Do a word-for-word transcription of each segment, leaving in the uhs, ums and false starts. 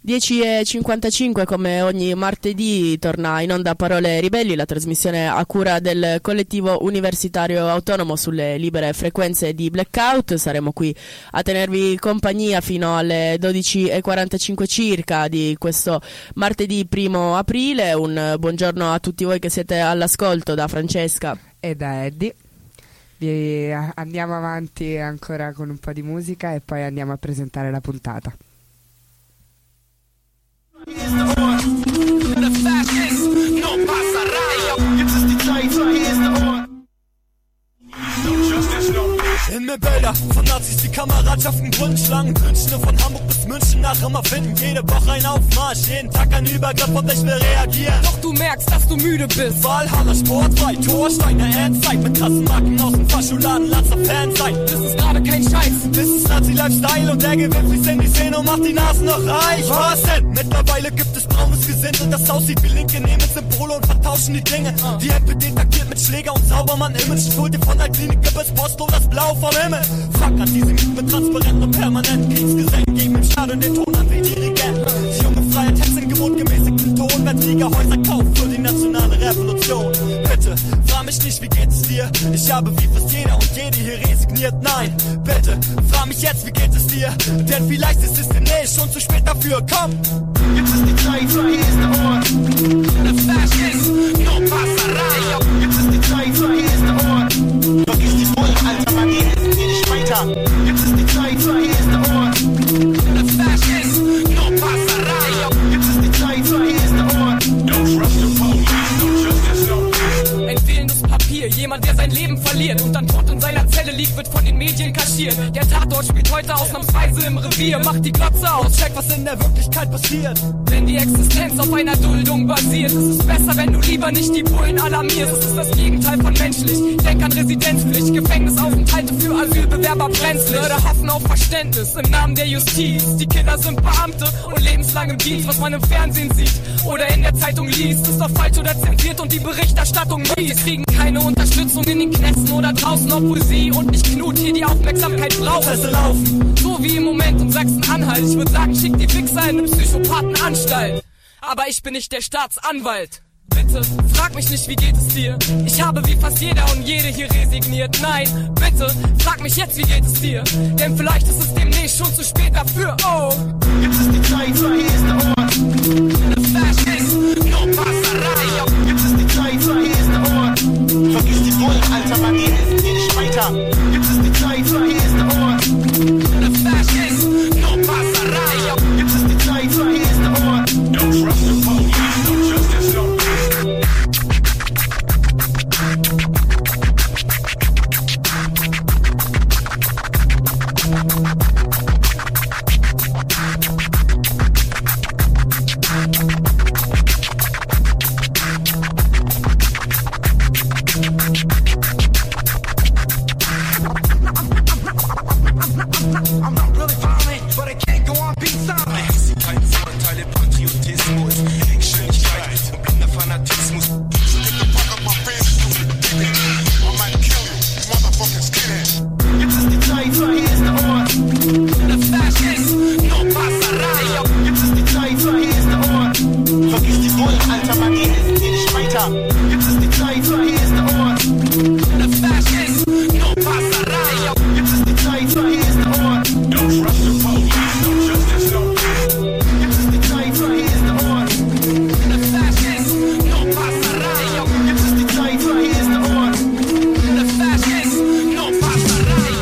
dieci e cinquantacinque, come ogni martedì torna in onda Parole Ribelli, la trasmissione a cura del collettivo universitario autonomo sulle libere frequenze di Blackout. Saremo qui a tenervi compagnia fino alle dodici e quarantacinque circa di questo martedì primo aprile. Un buongiorno a tutti voi che siete all'ascolto, da Francesca e da Eddie. Vi andiamo avanti ancora con un po' di musica e poi andiamo a presentare la puntata. In mir Bilder von Nazis, die Kameradschaften Grundschlangen, Wünschen von Hamburg bis München nach immer finden. Jede Woche ein Aufmarsch, jeden Tag ein Übergriff und ich will reagieren. Doch du merkst, dass du müde bist. Walhalla Sportweit, Torsteiner Endzeit mit krassen Marken aus dem Faschuladen, Lanzer Fanzeit. Das ist gerade kein Scheiß, das ist Nazi-Lifestyle und der Gewinn fließt in die Szene und macht die Nasen noch reich. Was denn? Mittlerweile gibt es braunes Gesind und das aussieht wie Linke, nehmen Symbole und vertauschen die Dinge. Die M P D taktiert mit Schläger und Saubermann-Image, schuld dir von der Klinik bis Postlo das Blau vom Himmel. Fuck Antisemiten mit transparenten und permanenten Kriegsgesängen, geben im Stadion den Ton an wie Dirigenten. Die junge Freiheit hetzt in gewohnt gemäßigten Ton, wenn Siegerhäuser kauft für die nationale Revolution. Bitte, frag mich nicht, wie geht es dir? Ich habe wie fast jeder und jede hier resigniert. Nein, bitte, frag mich jetzt, wie geht es dir? Denn vielleicht ist es demnächst schon zu spät dafür. Komm! Jetzt ist die Zeit, hier ist der Ort. The flash is, no passerei. Jetzt ist die Zeit, hier ist der Ort. Vergiss die Bullen, Alter, Mann, die helfen dir nicht weiter. Jetzt ist die Zeit, hier ist der Ort. The flash is, no passerei. Jetzt ist die Zeit, hier ist der Ort. Don't trust the police, no justice, no peace. Ein fehlendes Papier, jemand, der sein Leben verliert und dann tot in seiner Zelle liegt, wird von den Medien kaschiert. Der Tatort spielt heute ausnahmsweise im Revier. Macht die Glotze aus, check, was in der Wirklichkeit passiert. Wenn die Existenz auf einer Duldung basiert, ist es besser, wenn du lieber nicht die Bullen alarmierst. Es ist das Gegenteil von menschlich. Denk an Residenzpflicht, Gefängnisaufenthalte für Asylbewerber brenzlig. Würde hoffen auf Verständnis im Namen der Justiz. Die Kinder sind Beamte und lebenslang im Dienst. Was man im Fernsehen sieht oder in der Zeitung liest, ist doch falsch oder zensiert und die Berichterstattung mies. Wir kriegen keine Unterstützung in den Knästen oder draußen, obwohl sie und nicht Knut hier die Aufmerksamkeit brauchen. Laufen. So wie im Moment in Sachsen-Anhalt. Ich würde sagen, schick die Wichser in eine Psychopathenanstalt. Aber ich bin nicht der Staatsanwalt. Bitte, frag mich nicht, wie geht es dir? Ich habe wie fast jeder und jede hier resigniert. Nein, bitte, frag mich jetzt, wie geht es dir? Denn vielleicht ist es demnächst schon zu spät dafür. Oh, jetzt ist die Zeit, hier ist der Ort. The flash is, no passerei. Jetzt ist die Zeit, hier ist der Ort. Vergiss die Bullen, Alter, Mann, die helfen dir nicht weiter. Jetzt ist die Zeit, hier ist der Ort. The flash is, no passerei. Jetzt ist die Zeit, hier ist der Ort. Don't trust the police, no justice, no peace. I'm not really violent, but I can't go on being silent. Sie keinen Vorteile, Patriotismus, Schönheit und blinder Fanatismus. So get the fuck up my face, I might kill you, motherfucking skinhead. Jetzt ist die Zeit, hier ist der Ort. The flash is, no passerei. Jetzt ist die Zeit, hier ist der Ort. Vergiss die Bullen, Alter, Mann, die helfen dir nicht weiter. Jetzt ist die Zeit, hier ist der Ort. The flash is, no passerei. Jetzt ist die Zeit, hier ist der Ort. Don't trust the police, no justice, no peace. Jetzt ist die Zeit, hier ist der Ort. The flash is, no passerei. Jetzt ist die Zeit, hier ist der Ort. The flash is, no passerei.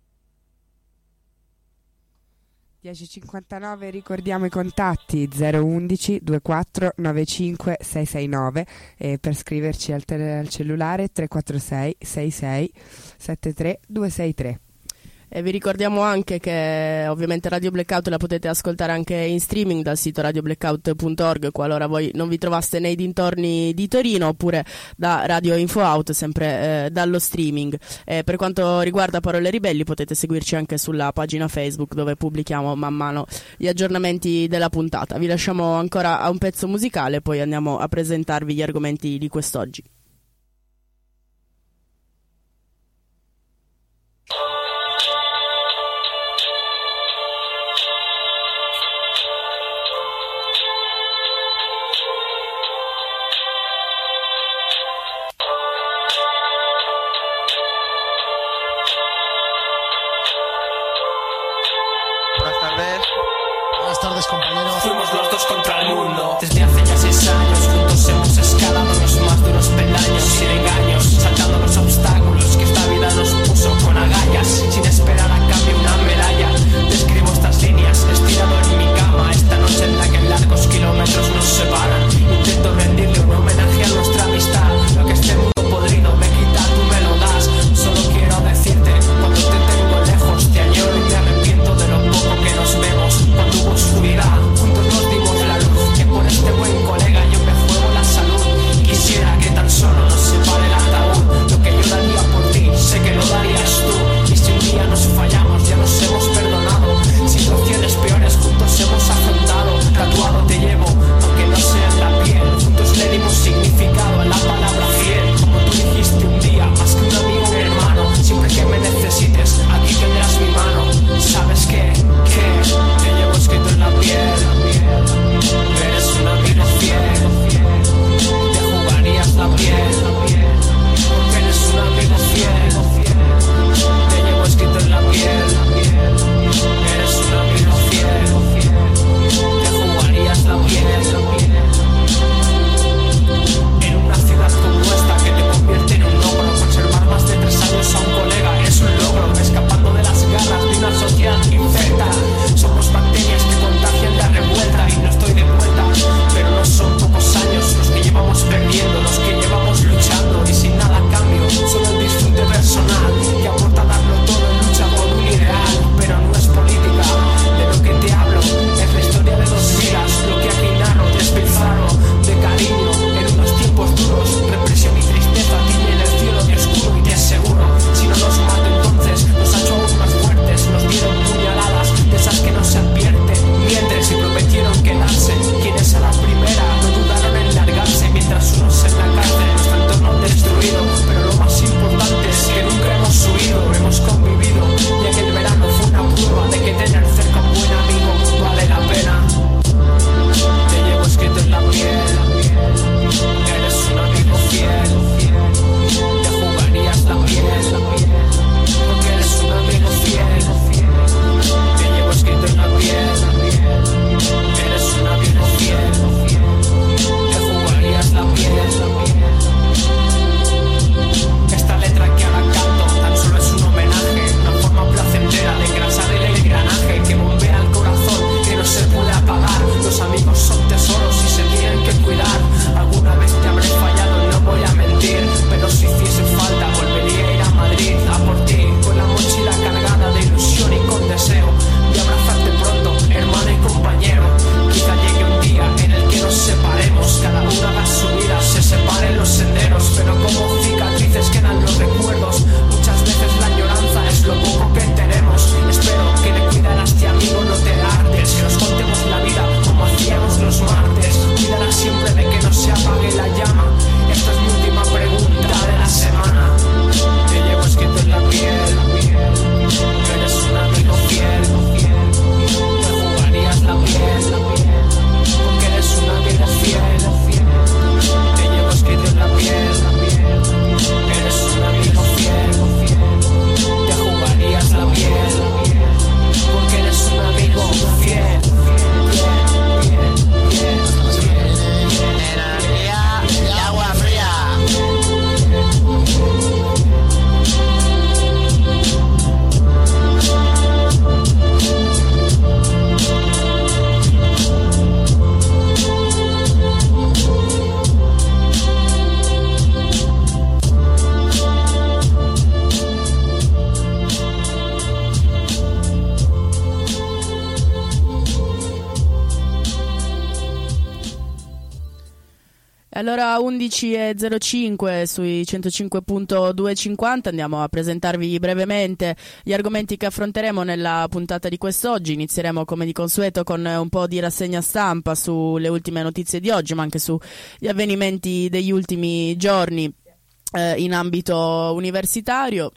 dieci e cinquantanove, ricordiamo i contatti zero uno uno ventiquattro novantacinque seicentosessantanove e per scriverci al, tele- al cellulare tre quattro sei sei sei sette tre due sei tre. E vi ricordiamo anche che ovviamente Radio Blackout la potete ascoltare anche in streaming dal sito radio blackout punto org qualora voi non vi trovaste nei dintorni di Torino, oppure da Radio Info Out, sempre eh, dallo streaming. E per quanto riguarda Parole Ribelli potete seguirci anche sulla pagina Facebook, dove pubblichiamo man mano gli aggiornamenti della puntata. Vi lasciamo ancora a un pezzo musicale, poi andiamo a presentarvi gli argomenti di quest'oggi. Buenas tardes, compañeros. Fuimos los dos contra el mundo. Desde hace ya seis años juntos hemos escalado los más duros peldaños, sin engaños, saltando los obstáculos que esta vida nos puso con agallas, sin esperar a cambio una medalla. Te escribo estas líneas, estirado en mi cama, esta noche en la que largos kilómetros nos separan. Intento rendirle un homenaje a nuestra amistad. Lo que este mundo podrido me quita, tú me lo das. Solo quiero decirte, cuando te tengo lejos, te añoro y me arrepiento de lo poco que nos vemos. Cuando hubo oscuridad, juntos nos dimos la luz, que por este buen colega yo me juego la salud. Quisiera que tan solo nos separe el ataúd. Lo que yo daría por ti, sé que lo darías tú. Y si un día nos fallamos, ya nos hemos perdonado. Situaciones peores juntos hemos afrontado. Tatuado te llevo, aunque no sea en la piel. Juntos le dimos significado a la palabra fiel. Como tú dijiste un día, más que un amigo, un hermano. Siempre que me necesites, aquí tendrás mi mano. ¿Sabes qué? Que te llevo escrito en la piel. Eres un amigo fiel. Te jugarías la piel. Porque eres un amigo fiel. Te llevo escrito en la piel. Eres un amigo fiel. Te jugarías la piel. En una ciudad como esta que te convierte en un logro, conservar más de tres años a un colega es un logro, escapando de las garras de una sociedad infecta. Somos bacterias que contagian la revuelta y no estoy de vuelta, pero no son pocos años los que llevamos perdiendo, los que llevamos luchando y sin nada a cambio, solo el disfrute personal que aporta darlo todo en lucha por un ideal, pero no es política. De lo que te hablo es la historia de dos vidas, lo que aquí narro, despilfarro de cariño en unos tiempos duros, represión y tristeza tiñen el cielo de oscuro y te aseguro, si no nos mato entonces nos ha hecho aún más fuertes, nos dieron puñaladas de esas que no se advierten, mientes y prometieron quedarse, quienes a la primera no dudaron en largarse, mientras unos en la cárcel, nuestro entorno destruido, pero lo más importante es que nunca hemos huido, hemos convivido, ya que el verano fue una prueba de que tener cerca un buen amigo vale la pena. Te llevo escrito en la piel, eres un amigo fiel, te jugarías la piel, porque eres un amigo fiel, te llevo escrito en la piel, eres un amigo fiel, te jugarías la piel. Esta letra que ahora canto tan solo es un homenaje, una forma placentera de engrasar el engranaje que bombea el corazón, que no se puede apagar. Los amigos son tesoros y se tienen que cuidar. Alguna vez te habré fallado, no voy a mentir, pero si hiciese falta volvería a ir a Madrid a por ti, con la mochila cargada de ilusión y con deseo de abrazarte pronto, hermano y compañero. Quizá llegue un día en el que nos separemos, cada uno haga su vida, se separen los senderos, pero como cicatrices quedan los recuerdos. Muchas veces la añoranza es lo poco que tenemos. Espero que le cuidarás, este amigo, no te hartes, que nos contemos la vida como hacíamos los martes. Cuidarás siempre de que no se apague la llama. Esta es mi última pregunta de la semana. Te llevo escrito en la piel, eres un amigo fiel, te jugarías la piel, porque eres un amigo fiel, te llevo escrito en la piel, eres un amigo fiel, te jugarías la piel, porque eres un amigo fiel, fiel, fiel, fiel, energía y agua fría. Allora undici e zero cinque sui centocinque punto duecentocinquanta andiamo a presentarvi brevemente gli argomenti che affronteremo nella puntata di quest'oggi. Inizieremo come di consueto con un po' di rassegna stampa sulle ultime notizie di oggi, ma anche sugli avvenimenti degli ultimi giorni eh, in ambito universitario.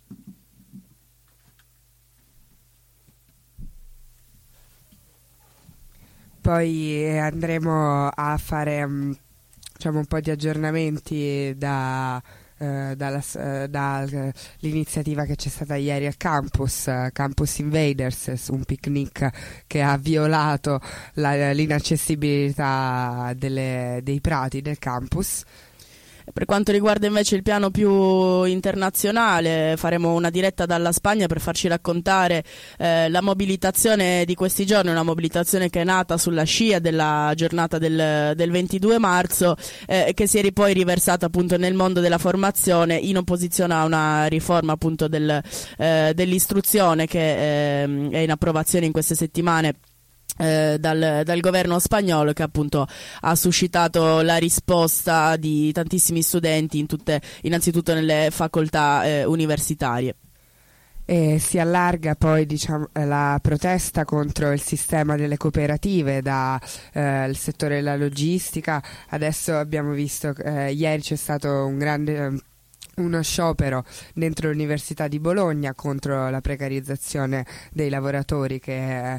Poi andremo a fare um, diciamo un po' di aggiornamenti da eh, dalla, eh, dall'iniziativa che c'è stata ieri al campus, eh, Campus Invaders, un picnic che ha violato la, l'inaccessibilità delle, dei prati del campus. Per quanto riguarda invece il piano più internazionale, faremo una diretta dalla Spagna per farci raccontare eh, la mobilitazione di questi giorni, una mobilitazione che è nata sulla scia della giornata del, del ventidue marzo, eh, che si è poi riversata appunto nel mondo della formazione in opposizione a una riforma appunto del, eh, dell'istruzione che eh, è in approvazione in queste settimane Eh, dal, dal governo spagnolo, che appunto ha suscitato la risposta di tantissimi studenti in tutte, innanzitutto nelle facoltà eh, universitarie. E si allarga poi, diciamo, la protesta contro il sistema delle cooperative dal eh, settore della logistica. Adesso abbiamo visto eh, ieri c'è stato un grande eh, uno sciopero dentro l'Università di Bologna contro la precarizzazione dei lavoratori che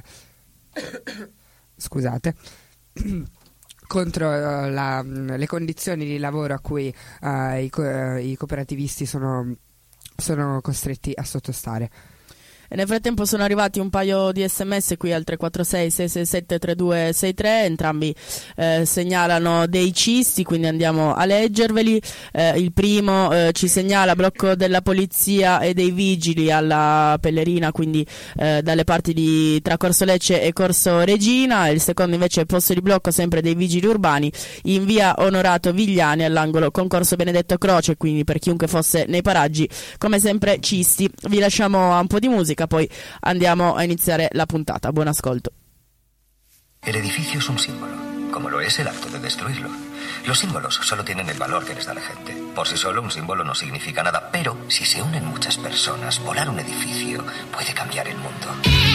scusate contro uh, la, le condizioni di lavoro a cui uh, i, co- uh, i cooperativisti sono, sono costretti a sottostare. E nel frattempo sono arrivati un paio di sms qui al tre quattro sei sei sei sette tre due sei tre, entrambi eh, segnalano dei cisti, quindi andiamo a leggerveli. Eh, il primo eh, ci segnala blocco della polizia e dei vigili alla Pellerina, quindi eh, dalle parti di tra Corso Lecce e Corso Regina. Il secondo invece è posto di blocco sempre dei vigili urbani in via Onorato Vigliani all'angolo con Corso Benedetto Croce, quindi per chiunque fosse nei paraggi come sempre cisti. Vi lasciamo a un po' di musica, poi andiamo a iniziare la puntata. Buon ascolto. El edificio es un símbolo, como lo es el acto de destruirlo. Los símbolos solo tienen el valor que les da la gente. Por sí solo un símbolo no significa nada, pero si se unen muchas personas, volar un edificio puede cambiar el mundo.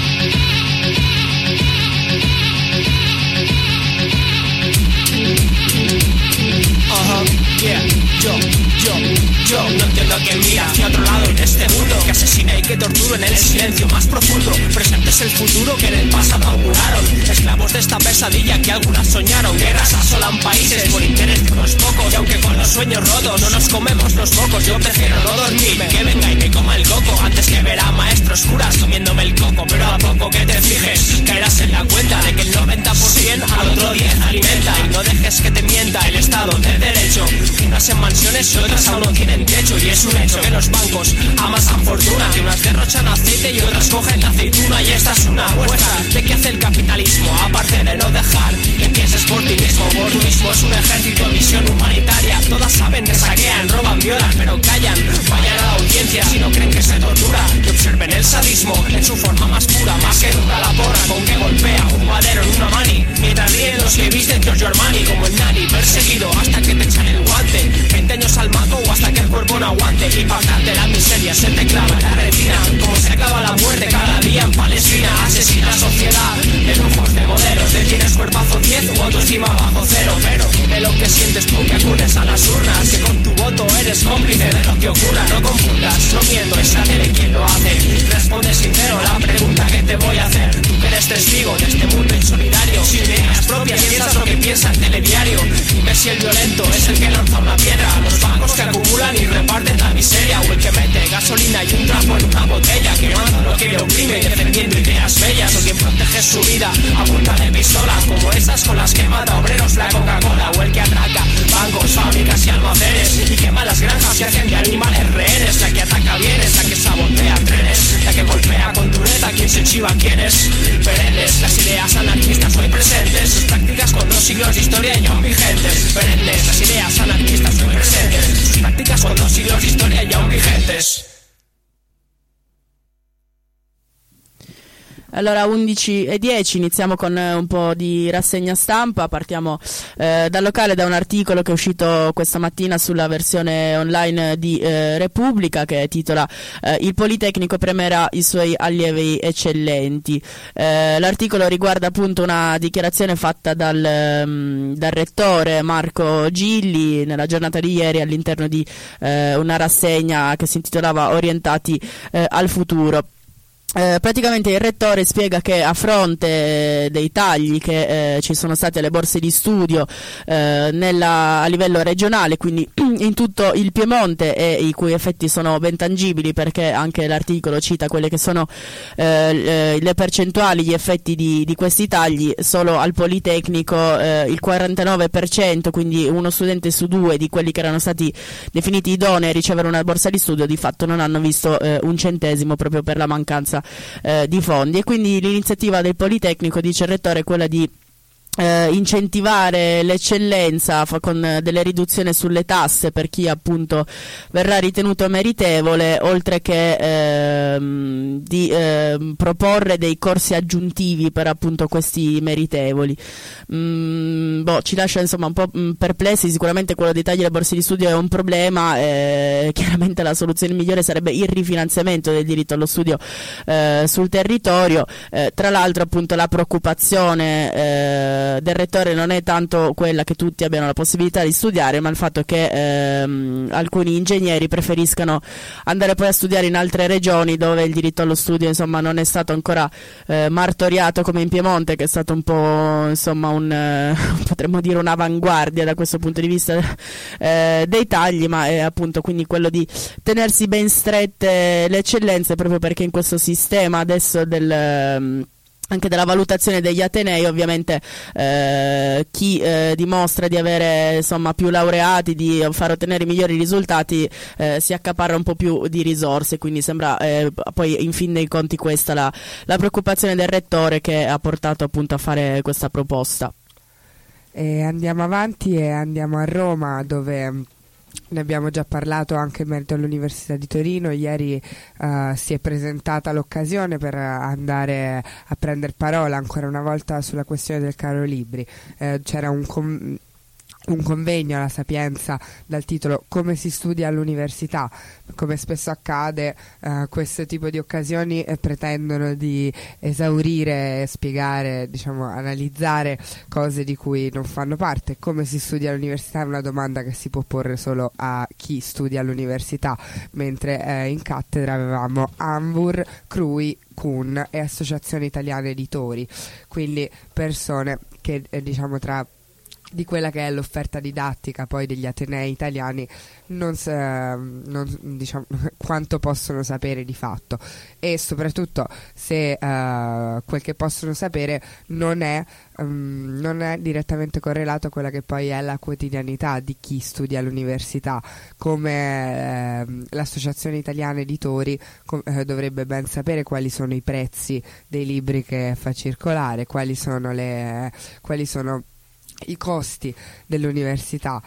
Uh-huh, yeah, yo, yo, yo no entiendo a quién mira hacia otro lado en este mundo, que asesina y que tortura en el silencio más profundo. Presente es el futuro que en el pasado auguraron, esclavos de esta pesadilla que algunas soñaron. Guerras asolan países por interés de unos pocos, y aunque con los sueños rotos no nos comemos los mocos, yo prefiero no dormirme, que venga y me coma el coco, antes que ver a maestros curas comiéndome el coco. Pero a poco que te fijes, caerás en la cuenta de que el noventa por ciento al otro diez alimenta. Y no dejes que te mienta el Estado de Derecho. Unas en mansiones y otras aún no tienen techo. Y es un hecho que los bancos amasan fortuna, que unas derrochan aceite y otras cogen la aceituna. Y esta es una muestra de que hace el capitalismo, aparte de no dejar que pienses por ti mismo. Oportunismo es un ejército de misión humanitaria. Todas saben que saquean, roban, violan, pero callan. Vayan a la audiencia si no creen que se tortura, que observen el sadismo en su forma más pura. Más que nunca la porra con que golpea un madero en una mani, mientras ríen los que visten Giorgio Armani como el nani. Perseguido hasta que te echan el guante, veinte años al maco o hasta que el cuerpo no aguante. Impactante la miseria se te clava en la retina, como se acaba la muerte cada día en Palestina. Asesina sociedad de lujos, de modelos, de tienes cuerpazo diez u autoestima bajo cero. Pero de lo que sientes tú que acudes a las urnas, que con tu voto eres cómplice de lo que ocurra. No confundas, no miento, es la tele quien lo hace. Responde sincero la pregunta que te voy a hacer. Tú que eres testigo de este mundo insolidario, sin ideas propias piensas lo que piensa el telediario. Dime si el violento es el que lanza una piedra, los bancos que acumulan y reparten la miseria, o el que mete gasolina y un trapo en una botella, quemando lo que le oprime y defendiendo ideas bellas, o quien protege su vida a punta de pistola, como esas con las que mata obreros la Coca-Cola, o el que atraca bancos, fábricas y almacenes y quema las granjas y hacen de animales rehenes. La que ataca bienes, la que sabotea trenes, la que golpea con dureza quien se chiva quién es. Perennes, las ideas anarquistas hoy presentes, sus prácticas con dos siglos de historia y aún vigentes. Perennes, las ideas anarquistas hoy presentes, sus prácticas con dos siglos de historia y aún vigentes. Allora undici e dieci iniziamo con eh, un po' di rassegna stampa. Partiamo eh, dal locale, da un articolo che è uscito questa mattina sulla versione online di eh, Repubblica, che titola eh, Il Politecnico premerà i suoi allievi eccellenti. Eh, l'articolo riguarda appunto una dichiarazione fatta dal, um, dal rettore Marco Gilli nella giornata di ieri all'interno di eh, una rassegna che si intitolava Orientati eh, al futuro. Eh, praticamente il rettore spiega che a fronte dei tagli che eh, ci sono stati alle borse di studio eh, nella, a livello regionale, quindi in tutto il Piemonte, e i cui effetti sono ben tangibili, perché anche l'articolo cita quelle che sono eh, le percentuali, gli effetti di, di questi tagli. Solo al Politecnico eh, il quarantanove per cento, quindi uno studente su due di quelli che erano stati definiti idonei a ricevere una borsa di studio, di fatto non hanno visto eh, un centesimo, proprio per la mancanza Eh, di fondi. E quindi l'iniziativa del Politecnico, dice il rettore, è quella di Eh, incentivare l'eccellenza fa con eh, delle riduzioni sulle tasse per chi appunto verrà ritenuto meritevole, oltre che ehm, di ehm, proporre dei corsi aggiuntivi per appunto questi meritevoli. Mm, boh, ci lascia insomma un po' mh, perplessi. Sicuramente quello dei tagli alle borse di studio è un problema, eh, chiaramente la soluzione migliore sarebbe il rifinanziamento del diritto allo studio eh, sul territorio. Eh, tra l'altro appunto la preoccupazione eh, del rettore non è tanto quella che tutti abbiano la possibilità di studiare, ma il fatto che ehm, alcuni ingegneri preferiscano andare poi a studiare in altre regioni dove il diritto allo studio insomma non è stato ancora eh, martoriato come in Piemonte, che è stato un po' insomma un eh, potremmo dire un'avanguardia da questo punto di vista eh, dei tagli, ma è appunto quindi quello di tenersi ben strette le eccellenze, proprio perché in questo sistema adesso del anche della valutazione degli atenei, ovviamente eh, chi eh, dimostra di avere insomma più laureati, di far ottenere migliori risultati, eh, si accaparra un po' più di risorse, quindi sembra eh, poi in fin dei conti questa la, la preoccupazione del rettore che ha portato appunto a fare questa proposta. E andiamo avanti e andiamo a Roma, dove ne abbiamo già parlato anche in merito all'Università di Torino. Ieri uh, si è presentata l'occasione per andare a prendere parola ancora una volta sulla questione del caro libri. Eh, c'era un, com- un convegno alla Sapienza dal titolo "Come si studia all'università". Come spesso accade, uh, questo tipo di occasioni eh, pretendono di esaurire, spiegare, diciamo, analizzare cose di cui non fanno parte. Come si studia all'università è una domanda che si può porre solo a chi studia all'università, mentre eh, in cattedra avevamo Anvur, Crui, Kun e Associazione Italiana Editori, quindi persone che eh, diciamo tra di quella che è l'offerta didattica poi degli atenei italiani non, s- non diciamo quanto possono sapere di fatto, e soprattutto se uh, quel che possono sapere non è um, non è direttamente correlato a quella che poi è la quotidianità di chi studia all'università. Come uh, l'Associazione Italiana Editori com- uh, dovrebbe ben sapere quali sono i prezzi dei libri che fa circolare, quali sono le quali sono i costi dell'università.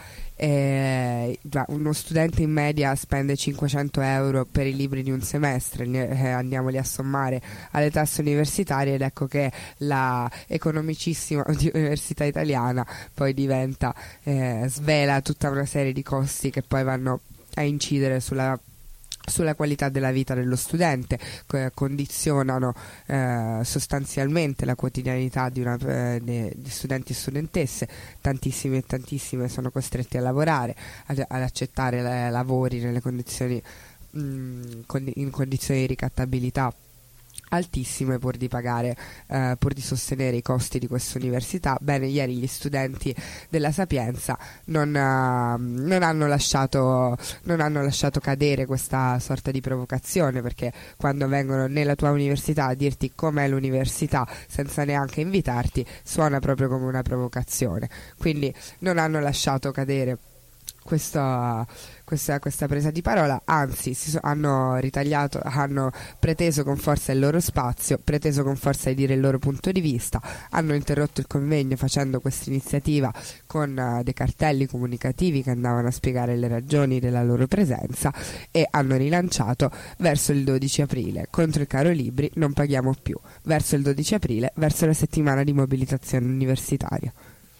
Eh, uno studente in media spende cinquecento euro per i libri di un semestre, eh, andiamoli a sommare alle tasse universitarie ed ecco che la economicissima università italiana poi diventa eh, svela tutta una serie di costi che poi vanno a incidere sulla sulla qualità della vita dello studente, eh, condizionano eh, sostanzialmente la quotidianità di, una, eh, di, di studenti e studentesse. Tantissimi e tantissime sono costretti a lavorare, ad, ad accettare le, lavori nelle condizioni mh, condi- in condizioni di ricattabilità altissime pur di pagare, eh, pur di sostenere i costi di questa università. Bene, ieri gli studenti della Sapienza non, uh, non hanno lasciato non hanno lasciato cadere questa sorta di provocazione, perché quando vengono nella tua università a dirti com'è l'università senza neanche invitarti, suona proprio come una provocazione. Quindi non hanno lasciato cadere Questa, questa, questa presa di parola, anzi si so, hanno ritagliato, hanno preteso con forza il loro spazio, preteso con forza di dire il loro punto di vista, hanno interrotto il convegno facendo questa iniziativa con uh, dei cartelli comunicativi che andavano a spiegare le ragioni della loro presenza, e hanno rilanciato verso il dodici aprile: contro il caro libri non paghiamo più, verso il dodici aprile, verso la settimana di mobilitazione universitaria.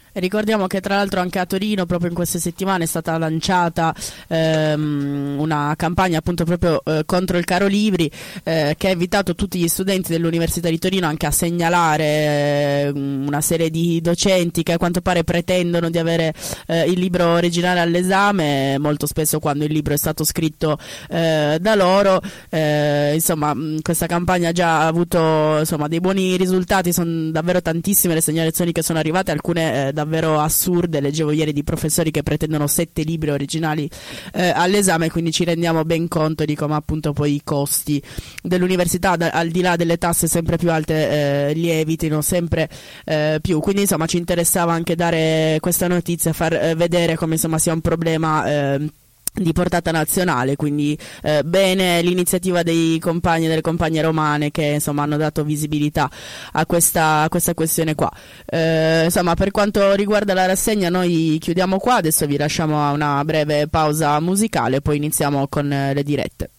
Ricordiamo che tra l'altro anche a Torino proprio in queste settimane è stata lanciata ehm, una campagna appunto proprio eh, contro il caro libri eh, che ha invitato tutti gli studenti dell'Università di Torino anche a segnalare eh, una serie di docenti che a quanto pare pretendono di avere eh, il libro originale all'esame, molto spesso quando il libro è stato scritto eh, da loro. Eh, insomma, mh, questa campagna ha già avuto insomma dei buoni risultati, sono davvero tantissime le segnalazioni che sono arrivate, alcune eh, davvero assurde. Leggevo ieri di professori che pretendono sette libri originali eh, all'esame, quindi ci rendiamo ben conto di come appunto poi i costi dell'università, da, al di là delle tasse sempre più alte, eh, lievitino sempre eh, più. Quindi insomma ci interessava anche dare questa notizia, far eh, vedere come insomma sia un problema eh, di portata nazionale, quindi eh, bene l'iniziativa dei compagni e delle compagne romane che insomma hanno dato visibilità a questa, a questa questione qua. Eh, insomma, per quanto riguarda la rassegna noi chiudiamo qua, adesso vi lasciamo a una breve pausa musicale, poi iniziamo con eh, le dirette.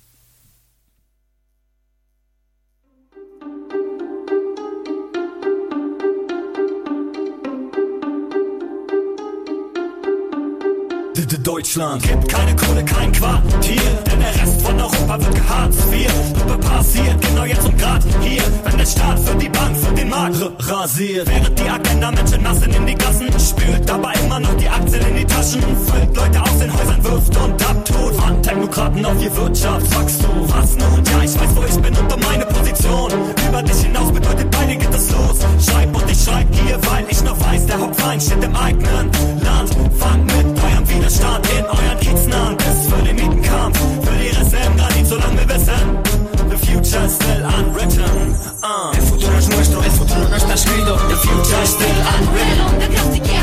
Deutschland gibt keine Kohle, kein Quartier, denn der Rest von Europa wird geharzt. Wir passiert genau jetzt und grad hier, wenn der Staat für die Bank, für den Markt rasiert, während die Agenda Menschen nassen in die Gassen spült, aber immer noch die Aktien in die Taschen füllt, Leute aus den Häusern wirft und abtut, warten Technokraten auf ihr Wirtschaftswachstum. Was nun? Ja, ich weiß, wo ich bin und um meine Position. Über dich hinaus bedeutet, bei dir geht es los. Schreib und ich schreib dir, weil ich noch weiß, der Hauptfeind steht im eigenen Land. Fangt mit eurem Widerstand in euren Kiezen an, bis für den Mietenkampf, für die Reserven Granit, solange wir wissen, the future is still unwritten. Uh. El futuro es nuestro, el futuro no está escrito. The future is still unwritten. The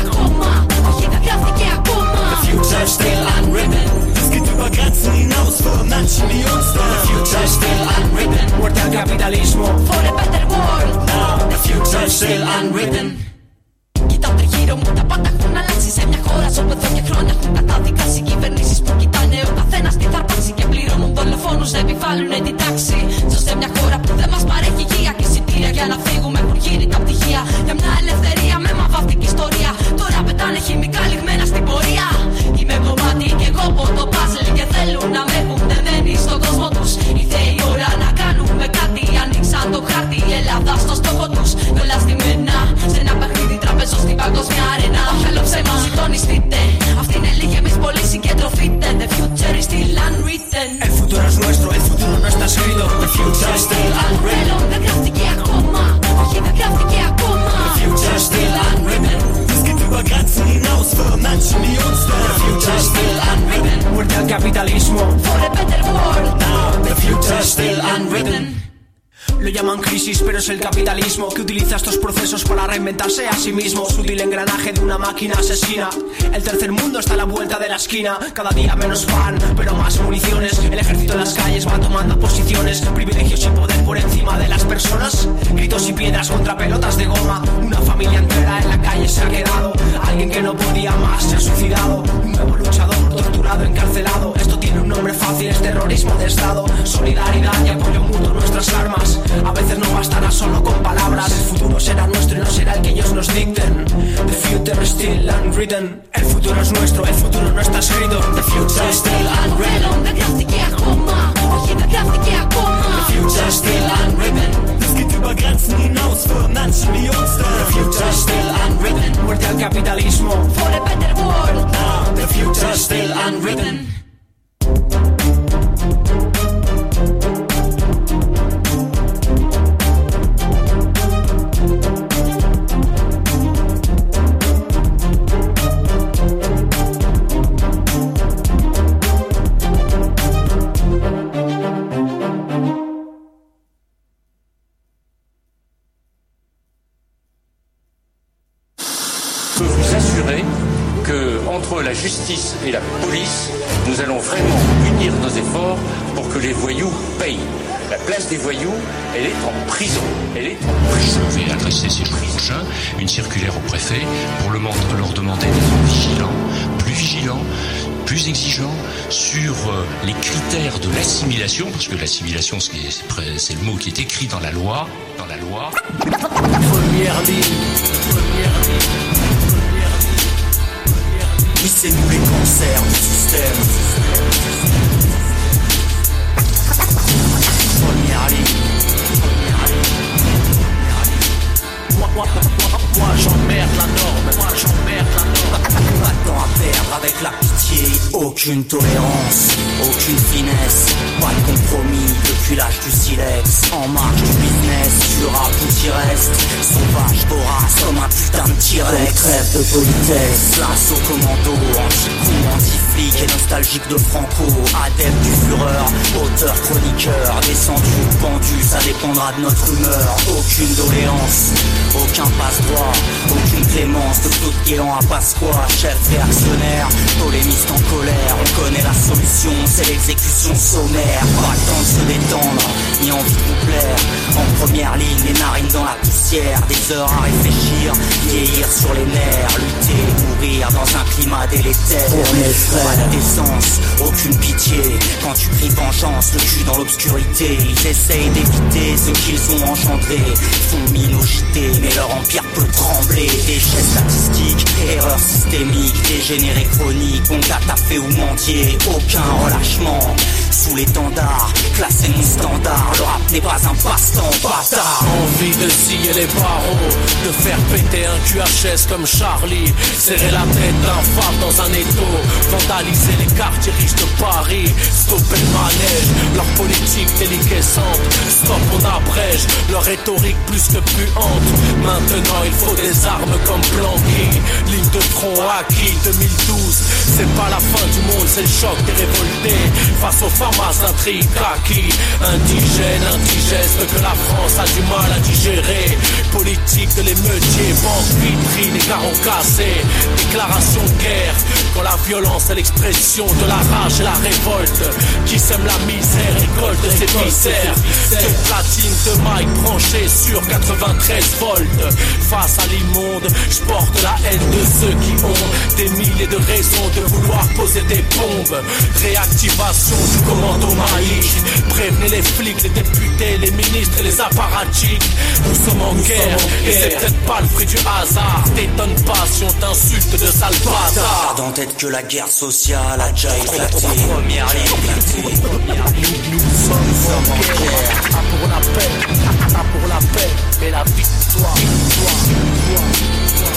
future is still unwritten. Es geht über Grenzen hinaus für Menschen wie uns da. The future is still unwritten. Muerte al capitalismo. For a better world. Now. The future is still unwritten. Κοιτάω τριγύρω μου, τα πάντα έχουν αλλάξει σε μια χώρα. Όπου εδώ και χρόνια έχουν καταδικάσει κυβερνήσεις που κοιτάνε ο καθένας τι θα αρπάξει και πληρώνουν δολοφόνους να επιβάλλουν την τάξη. Ζω σε μια χώρα που δεν μας παρέχει υγεία και εισιτήρια για να φύγουμε. Έχουν γίνει τα πτυχία για μια ελευθερία με μαβαυτική ιστορία. Τώρα πετάνε χημικά λιγμένα στην πορεία. Είμαι κομμάτι κι εγώ από το puzzle και θέλουν να με έχουν δεμένοι στον κόσμο τους. Ήρθε η ώρα να κάνουμε κάτι. Ανοίξαν το χάρτη, η Ελλάδα στο στόχο τους. Όλα στημένα σε ένα παιχνίδι τραπεζό στην παγκόσμια αρένα. Όχι άλλο ψέμα, συντονιστείτε. Αυτή είναι λίγη, εμείς πολύ συγκεντρωθείτε. The future is still unwritten. El futuro es nuestro, el futuro no está escrito. The future is still unwritten. Δεν γράφτηκε ακόμα, όχι δεν γράφτηκε ακόμα. The future is still unwritten. Es geht über Grenzen hinaus für Menschen wie uns. The future is still unwritten. Muerte al capitalismo. For a better world. Now the future is still unwritten. Lo llaman crisis, pero es el capitalismo que utiliza estos procesos para reinventarse a sí mismo. Sutil engranaje de una máquina asesina. El tercer mundo está a la vuelta de la esquina. Cada día menos pan, pero más municiones. El ejército en las calles va tomando posiciones. Privilegios y poder por encima de las personas. Gritos y piedras contra pelotas de goma. Una familia entera en la calle se ha quedado. Alguien que no podía más se ha suicidado. Un nuevo luchador torturado, encarcelado. Esto tiene un nombre fácil, es terrorismo de estado. Solidaridad y apoyo mutuo, nuestras armas. A veces no bastará solo con palabras. El futuro será nuestro y no será el que ellos nos dicten. The future is still unwritten. El futuro es nuestro, el futuro no está escrito. The future is still unwritten. Δεν γράφτηκε ακόμα, όχι δεν γράφτηκε ακόμα. The future is still unwritten. Es geht über Grenzen hinaus für Menschen wie uns. The future is still unwritten. Muerte al capitalismo. For a better world. Now the future is still unwritten. Entre la justice et la police, nous allons vraiment unir nos efforts pour que les voyous payent. La place des voyous, elle est en prison. Elle est en prison. Je vais adresser ces jours prochains une circulaire au préfet pour le, leur demander d'être vigilants, plus vigilants, plus exigeants sur les critères de l'assimilation, parce que l'assimilation, c'est le mot qui est écrit dans la loi. Dans la loi. Première ligne. Première ligne. C'est nous les cancers du système. Première ligne. Moi, moi, moi, moi j'emmerde la norme. Moi j'emmerde la norme. Pas de temps à perdre avec la pitié. Aucune tolérance, aucune finesse. Pas de compromis depuis l'âge du silex. En marche du business, du rap ou t'y restes. Sauvage, vorace comme un putain de T-Rex. Trêve de politesse, place au commando. Anti-coup, anti-flic et nostalgique de Franco. Adepte du fureur, auteur, chroniqueur. Descendu ou pendu, ça dépendra de notre humeur. Aucune doléance, aucun passe-droit, aucune clémence. De tout guéant à Pasqua, chef réactionnaire, polémiste en colère. On connaît la solution, c'est l'exécution sommaire. Pas le temps de se détendre, ni envie de vous plaire. En première ligne, les narines dans la poussière. Des heures à réfléchir, vieillir sur les nerfs. Lutter, mourir dans un climat délétère. Pour mes frères, pas de décence, aucune pitié. Quand tu cries vengeance, le cul dans l'obscurité. Ils essayent d'éviter ce qu'ils ont engendré. Font mine au J T, mais leur empire peut trembler. Déchets statistiques, erreurs systémiques, dégénérés chroniques. On t'a taffé ou mentier, aucun relâchement. Sous l'étendard, classé mon standard. Le rap n'est pas un passe-temps, bâtard. Envie de scier les barreaux, de faire péter un Q H S comme Charlie. Serrer la tête d'un femme dans un étau. Vandaliser les quartiers riches de Paris. Stopper le manège, leur politique déliquescente. Stop, on abrège, leur rhétorique plus que puante. Maintenant il faut des armes comme Blanqui. Ligne de front acquis, deux mille douze. C'est pas la fin du monde, c'est le choc des révoltés. Face aux pharmaces d'intrigue kaki. Indigène, indigeste que la France a du mal à digérer. Politique de l'émeutier, banque, vitrine et carreaux cassés. Déclaration de guerre, quand la violence est l'expression de la rage et la révolte. Qui sème la misère, récolte ses viscères. Cette platine de Mike branchée sur quatre-vingt-treize volts. Face à l'immonde, je porte la haine de ceux qui ont des milliers de raisons de vouloir poser des bombes. Réactivation du commando maïque. Prévenez les flics, les députés, les ministres et les apparatchiks. Nous sommes en guerre, et c'est peut-être pas le fruit du hasard. T'étonne pas si on t'insulte de sale bâtard. Garde en tête que la guerre sociale a déjà éclaté. Première ligne, nous, nous sommes en guerre. A pour la paix, A pour la paix, et la victoire, victoire, victoire.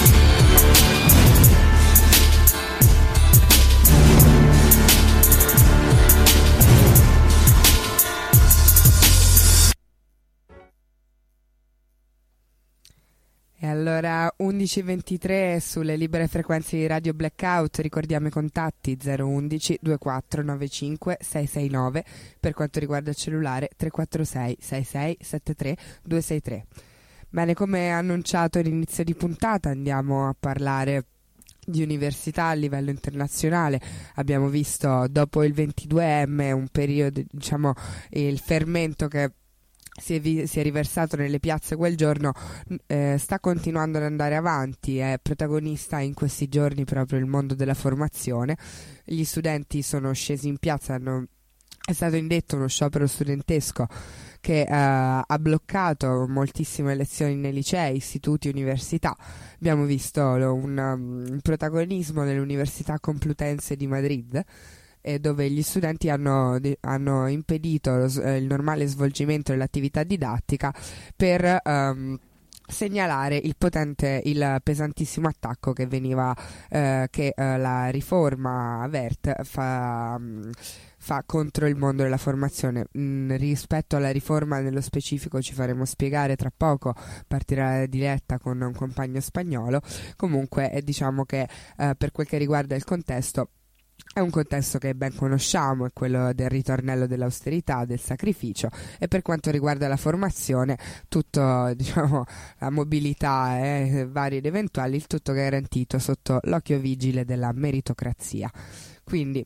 E allora undici e ventitré sulle libere frequenze di Radio Blackout. Ricordiamo i contatti zero undici ventiquattro novantacinque seicentonovantanove, per quanto riguarda il cellulare tre quattro sei sei sei sette tre due sei tre. Bene, come annunciato all'inizio di puntata andiamo a parlare di università a livello internazionale. Abbiamo visto dopo il ventidue emme un periodo, diciamo, il fermento che Si è, vi- si è riversato nelle piazze quel giorno, eh, sta continuando ad andare avanti. È protagonista in questi giorni proprio il mondo della formazione. Gli studenti sono scesi in piazza, hanno, è stato indetto uno sciopero studentesco che eh, ha bloccato moltissime lezioni nei licei, istituti, università. Abbiamo visto lo, un, um, un protagonismo nell'Università Complutense di Madrid, e dove gli studenti hanno, hanno impedito lo, eh, il normale svolgimento dell'attività didattica per um, segnalare il potente, il pesantissimo attacco che veniva, eh, che eh, la riforma V E R T fa, um, fa contro il mondo della formazione. Mm, rispetto alla riforma nello specifico ci faremo spiegare tra poco, partirà la diretta con un compagno spagnolo. Comunque eh, diciamo che eh, per quel che riguarda il contesto, è un contesto che ben conosciamo, è quello del ritornello dell'austerità, del sacrificio, e per quanto riguarda la formazione, tutto, diciamo, la mobilità e vari ed eventuali, il tutto garantito sotto l'occhio vigile della meritocrazia. Quindi,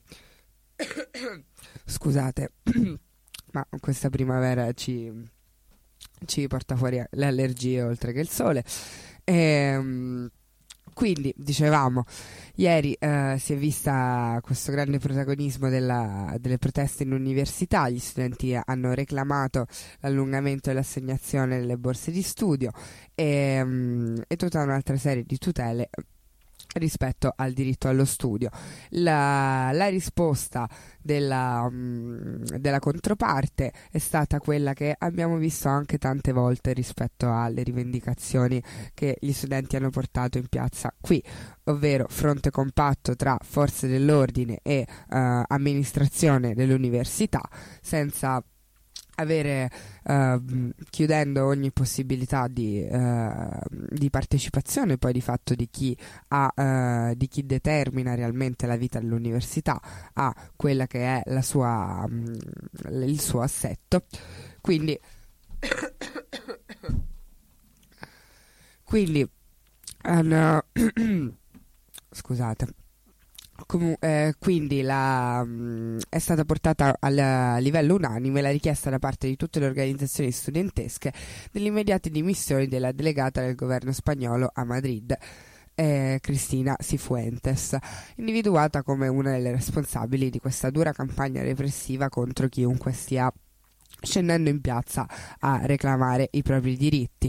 scusate, ma questa primavera ci, ci porta fuori le allergie oltre che il sole. E, quindi, dicevamo, ieri eh, si è vista questo grande protagonismo della, delle proteste in università. Gli studenti hanno reclamato l'allungamento dell'assegnazione delle borse di studio e, um, e tutta un'altra serie di tutele rispetto al diritto allo studio. La, la risposta della, um, della controparte è stata quella che abbiamo visto anche tante volte rispetto alle rivendicazioni che gli studenti hanno portato in piazza qui, ovvero fronte compatto tra forze dell'ordine e uh, amministrazione dell'università, senza avere uh, chiudendo ogni possibilità di, uh, di partecipazione poi di fatto di chi ha uh, di chi determina realmente la vita dell'università a quella che è la sua um, il suo assetto. Quindi quindi uh, scusate Comun- eh, quindi la, mh, è stata portata al, a livello unanime la richiesta da parte di tutte le organizzazioni studentesche dell'immediata dimissioni della delegata del governo spagnolo a Madrid, eh, Cristina Cifuentes, individuata come una delle responsabili di questa dura campagna repressiva contro chiunque stia scendendo in piazza a reclamare i propri diritti.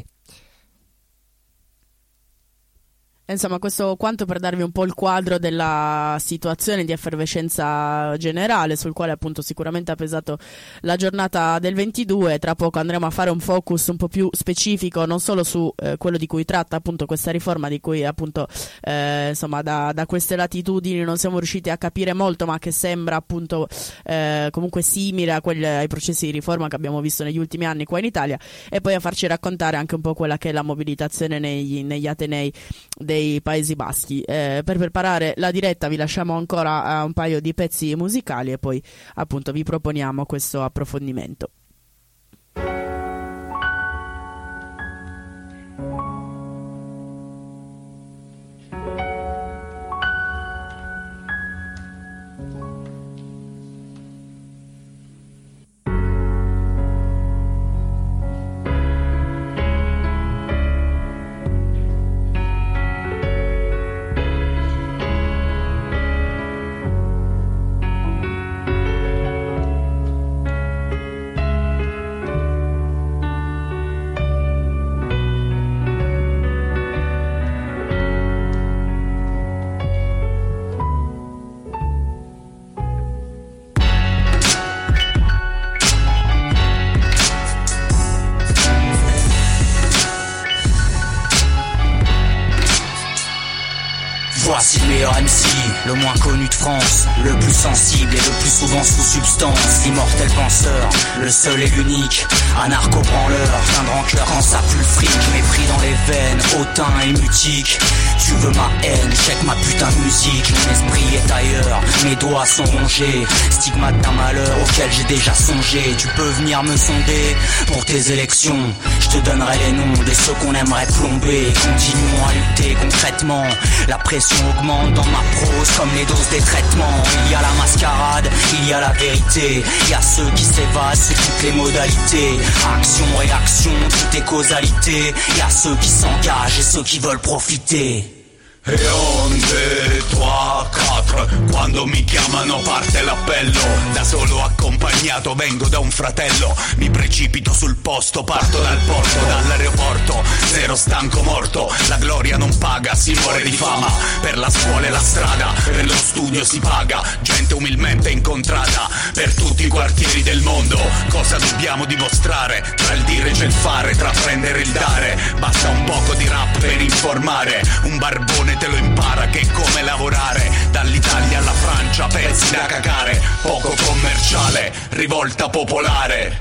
Insomma, questo quanto per darvi un po' il quadro della situazione di effervescenza generale, sul quale appunto sicuramente ha pesato la giornata del ventidue. Tra poco andremo a fare un focus un po' più specifico non solo su eh, quello di cui tratta appunto questa riforma, di cui appunto eh, insomma da, da queste latitudini non siamo riusciti a capire molto, ma che sembra appunto eh, comunque simile a quelli, ai processi di riforma che abbiamo visto negli ultimi anni qua in Italia, e poi a farci raccontare anche un po' quella che è la mobilitazione negli, negli atenei dei Paesi Baschi. Eh, per preparare la diretta vi lasciamo ancora a un paio di pezzi musicali e poi appunto vi proponiamo questo approfondimento. Voici le meilleur M C, le moins connu de France, le plus sensible et le plus souvent sous substance. L'immortel penseur, le seul et l'unique, anarcho-branleur, plein de rancœur quand ça pue le fric. Mépris dans les veines, hautain et mutique. Tu veux ma haine, check ma putain de musique. Mon esprit est ailleurs, mes doigts sont rongés. Stigmate d'un malheur auquel j'ai déjà songé. Tu peux venir me sonder pour tes élections. Je te donnerai les noms de ceux qu'on aimerait plomber. Continuons à lutter concrètement. La pression augmente dans ma prose comme les doses des traitements. Il y a la mascarade, il y a la vérité. Il y a ceux qui s'évadent sous toutes les modalités. Action, réaction, tout est causalité. Il y a ceux qui s'engagent et ceux qui veulent profiter. E onde, trois, quattro, quando mi chiamano parte l'appello. Da solo accompagnato vengo da un fratello. Mi precipito sul posto, parto dal porto, dall'aeroporto. Zero stanco morto, la gloria non paga, si muore di fama. Per la scuola e la strada, per lo studio si paga. Gente umilmente incontrata, per tutti i quartieri del mondo. Cosa dobbiamo dimostrare? Tra il dire e il fare, tra prendere e il dare. Basta un poco di rap per informare. Un barbone te lo impara che è come lavorare. Dall'Italia alla Francia, pezzi da cagare. Poco commerciale, rivolta popolare.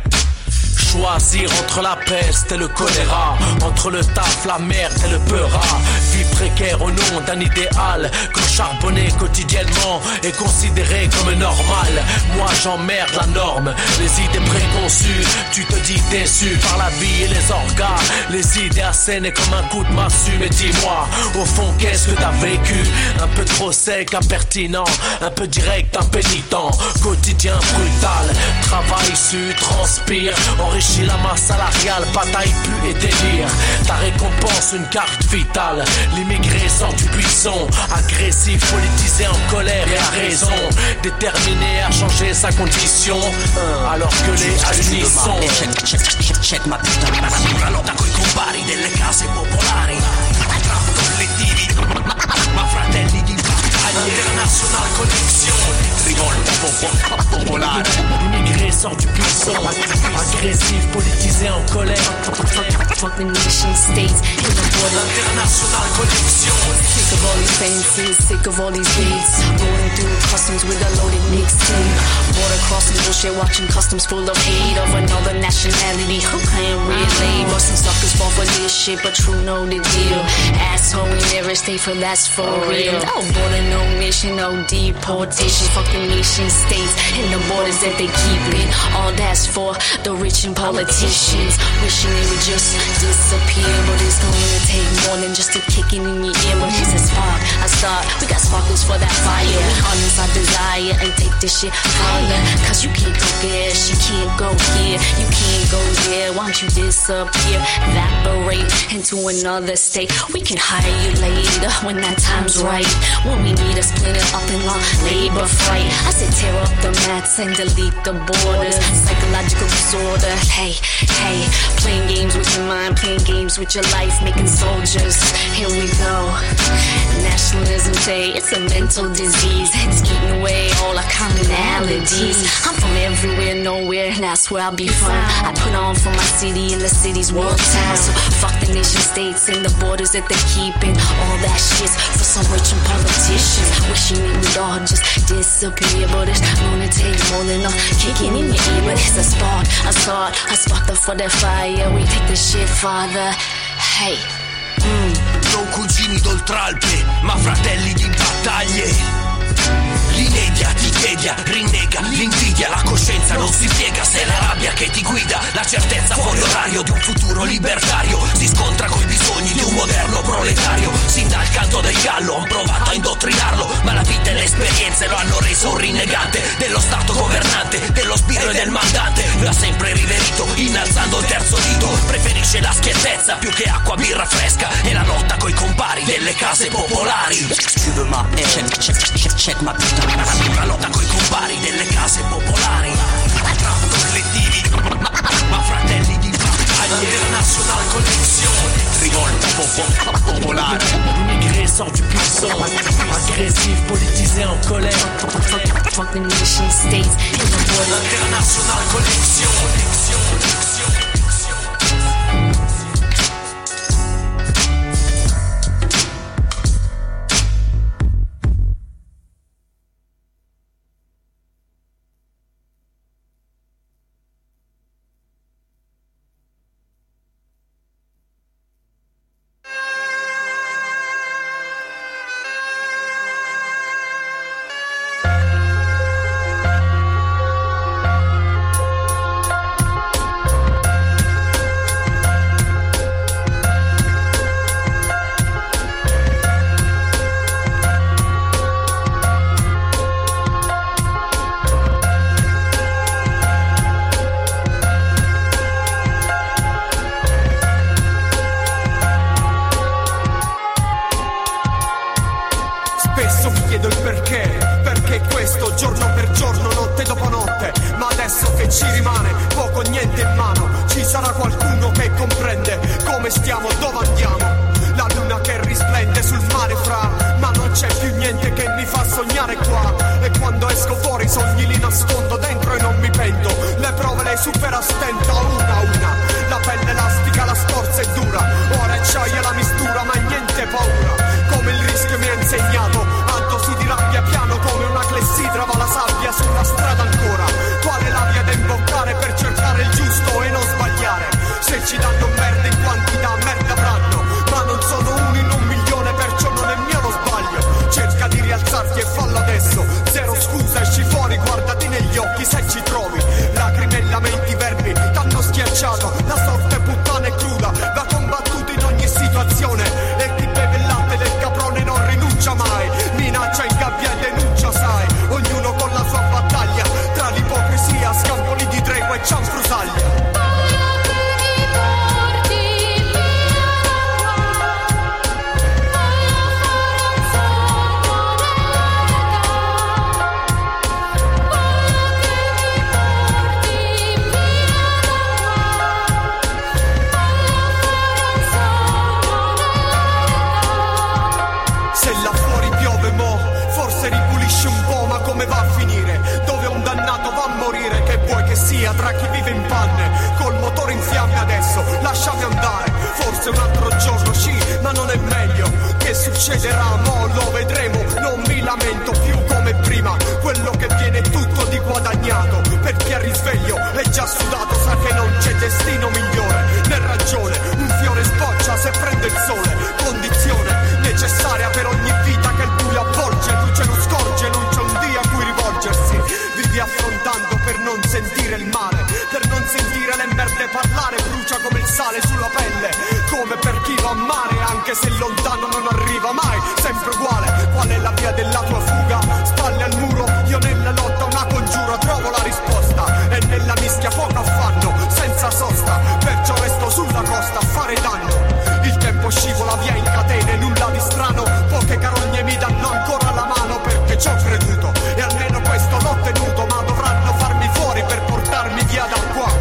Choisir entre la peste et le choléra, entre le taf, la merde et le peura. Vie précaire au nom d'un idéal que charbonner quotidiennement est considéré comme normal. Moi j'emmerde la norme, les idées préconçues. Tu te dis déçu par la vie et les orgas. Les idées assénées comme un coup de massue. Mais dis-moi, au fond qu'est-ce que t'as vécu? Un peu trop sec, impertinent, un peu direct, impénitent. Quotidien brutal, travail su, transpire, enrichis la masse salariale, bataille, pu et délire. Ta récompense, une carte vitale. L'immigré sort du buisson, agressif, politisé, en colère et à raison. Déterminé à changer sa condition, alors que les à l'unisson. Check, check, check, check ma putain di mano. La lotta coi compari delle case popolari. Traffico collettivi, ma fratelli sort du buisson. Agressif, politisé en colère. Fuck the nation states in the border. International connexion. Sick of all these fancies, sick of all these beats. Rolling through customs with a loaded mixtape. Border crossing bullshit, watching customs full of hate of another nationality. Who can't relate? But some suckers fall for this shit, but true know the deal. Asshole, we never stay for that's for real. Oh, border, no mission, no deportation. Fuck the nation states and the borders that they keep it. All that's for the rich and politicians. Wishing it would just disappear, but it's gonna take more than just a kicking in your ear. But it's a spark, a start. We got sparkles for that fire. Honest, I desire and take this shit higher. Cause you can't go there, she can't go here. You can't go there, why don't you disappear? Evaporate into another state. We can hire you later when that time's right. When we need us split it up in long labor fight. I said tear up the mats and delete the borders. Psychological disorder. Hey, hey, playing games with your mind, playing games with your life, making soldiers. Here we go. Nationalism say it's a mental disease. It's eating away all our commonalities. I'm from everywhere, nowhere, and that's where I'll be from. I put on for my city and the city's world town. So fuck the nation states and the borders that they're keeping. All that shit's for some rich and politicians. Wishing it would all just disappear, but it's gonna take more than a kicking in your ear. But it's a spark, a start, a spark for the fire. We take the shit farther. Hey. Mm. Non cugini d'oltralpe, ma fratelli di battaglie. L'inedia ti chedia, rinnega l'invidia. La coscienza non si piega se è la rabbia che ti guida. La certezza fuori orario di un futuro libertario si scontra coi bisogni di un moderno proletario. Sin dal canto del gallo han provato a indottrinarlo, ma la vita e le esperienze lo hanno reso un rinnegante dello stato governante, dello spirito e del mandante. L'ha sempre riverito, innalzando il terzo dito. Preferisce la schiettezza più che acqua birra fresca e la lotta coi compari delle case popolari. Tu veux ma haine, check, check, check ma putain. La lotta coi compari delle case popolari. Tra collettivi, ma fratelli di battaglia. International connexion. Rivolta popo- popolare. Immigré sort du buisson. Agressif, politisé en colère. Fuck, fuck the nation states in the border. International connexion. Connexion, connexion. sia tra chi vive in panne, col motore in fiamme adesso, lasciami andare, forse un altro giorno sì, ma non è meglio, che succederà, mo lo vedremo, non mi lamento più come prima, quello che viene è tutto di guadagnato, per chi ha risveglio è già sudato, sa che non c'è destino migliore, né ragione, un fiore sboccia se prende il sole, condizione necessaria per ogni vita che il buio avvolge, luce non scorge, non c'è un Dio a cui rivolgersi, vivi affrontando per non sentire il male, per non sentire le merde parlare, brucia come il sale sulla pelle, come per chi va a mare, anche se lontano non arriva mai, sempre uguale, qual è la via della tua fuga, spalle al muro, io nella lotta una congiura, trovo la risposta, e nella mischia poco affanno, senza sosta, perciò resto sulla costa a fare danno, il tempo scivola via in catene, nulla di strano, poche carogne mi danno ancora la mano, perché ci ho creduto, e almeno questo l'ho ottenuto, ma dovranno farmi fuori per portarmi via da qua.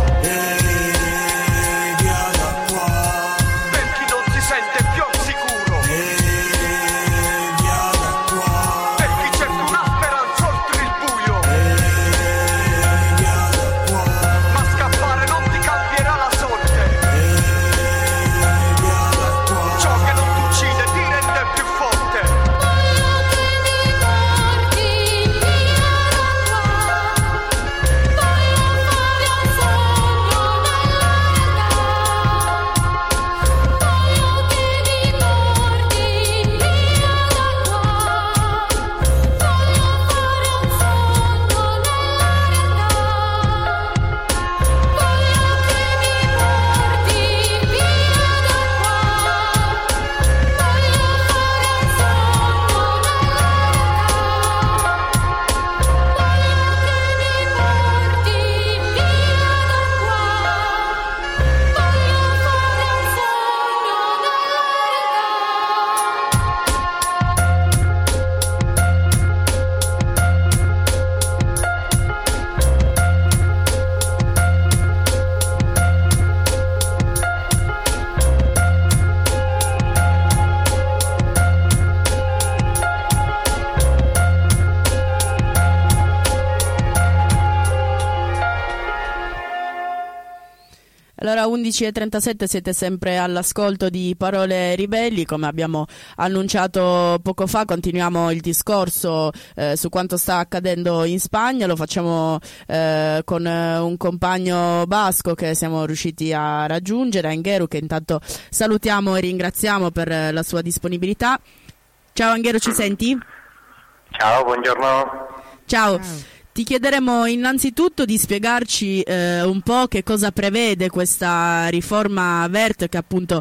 Allora, undici e trentasette, siete sempre all'ascolto di Parole Ribelli. Come abbiamo annunciato poco fa, continuiamo il discorso eh, su quanto sta accadendo in Spagna. Lo facciamo eh, con eh, un compagno basco che siamo riusciti a raggiungere, Angeru, che intanto salutiamo e ringraziamo per eh, la sua disponibilità. Ciao Angeru, ci senti? Ciao, buongiorno. Ciao. Ciao. Ti chiederemo innanzitutto di spiegarci eh, un po' che cosa prevede questa riforma V E R T che appunto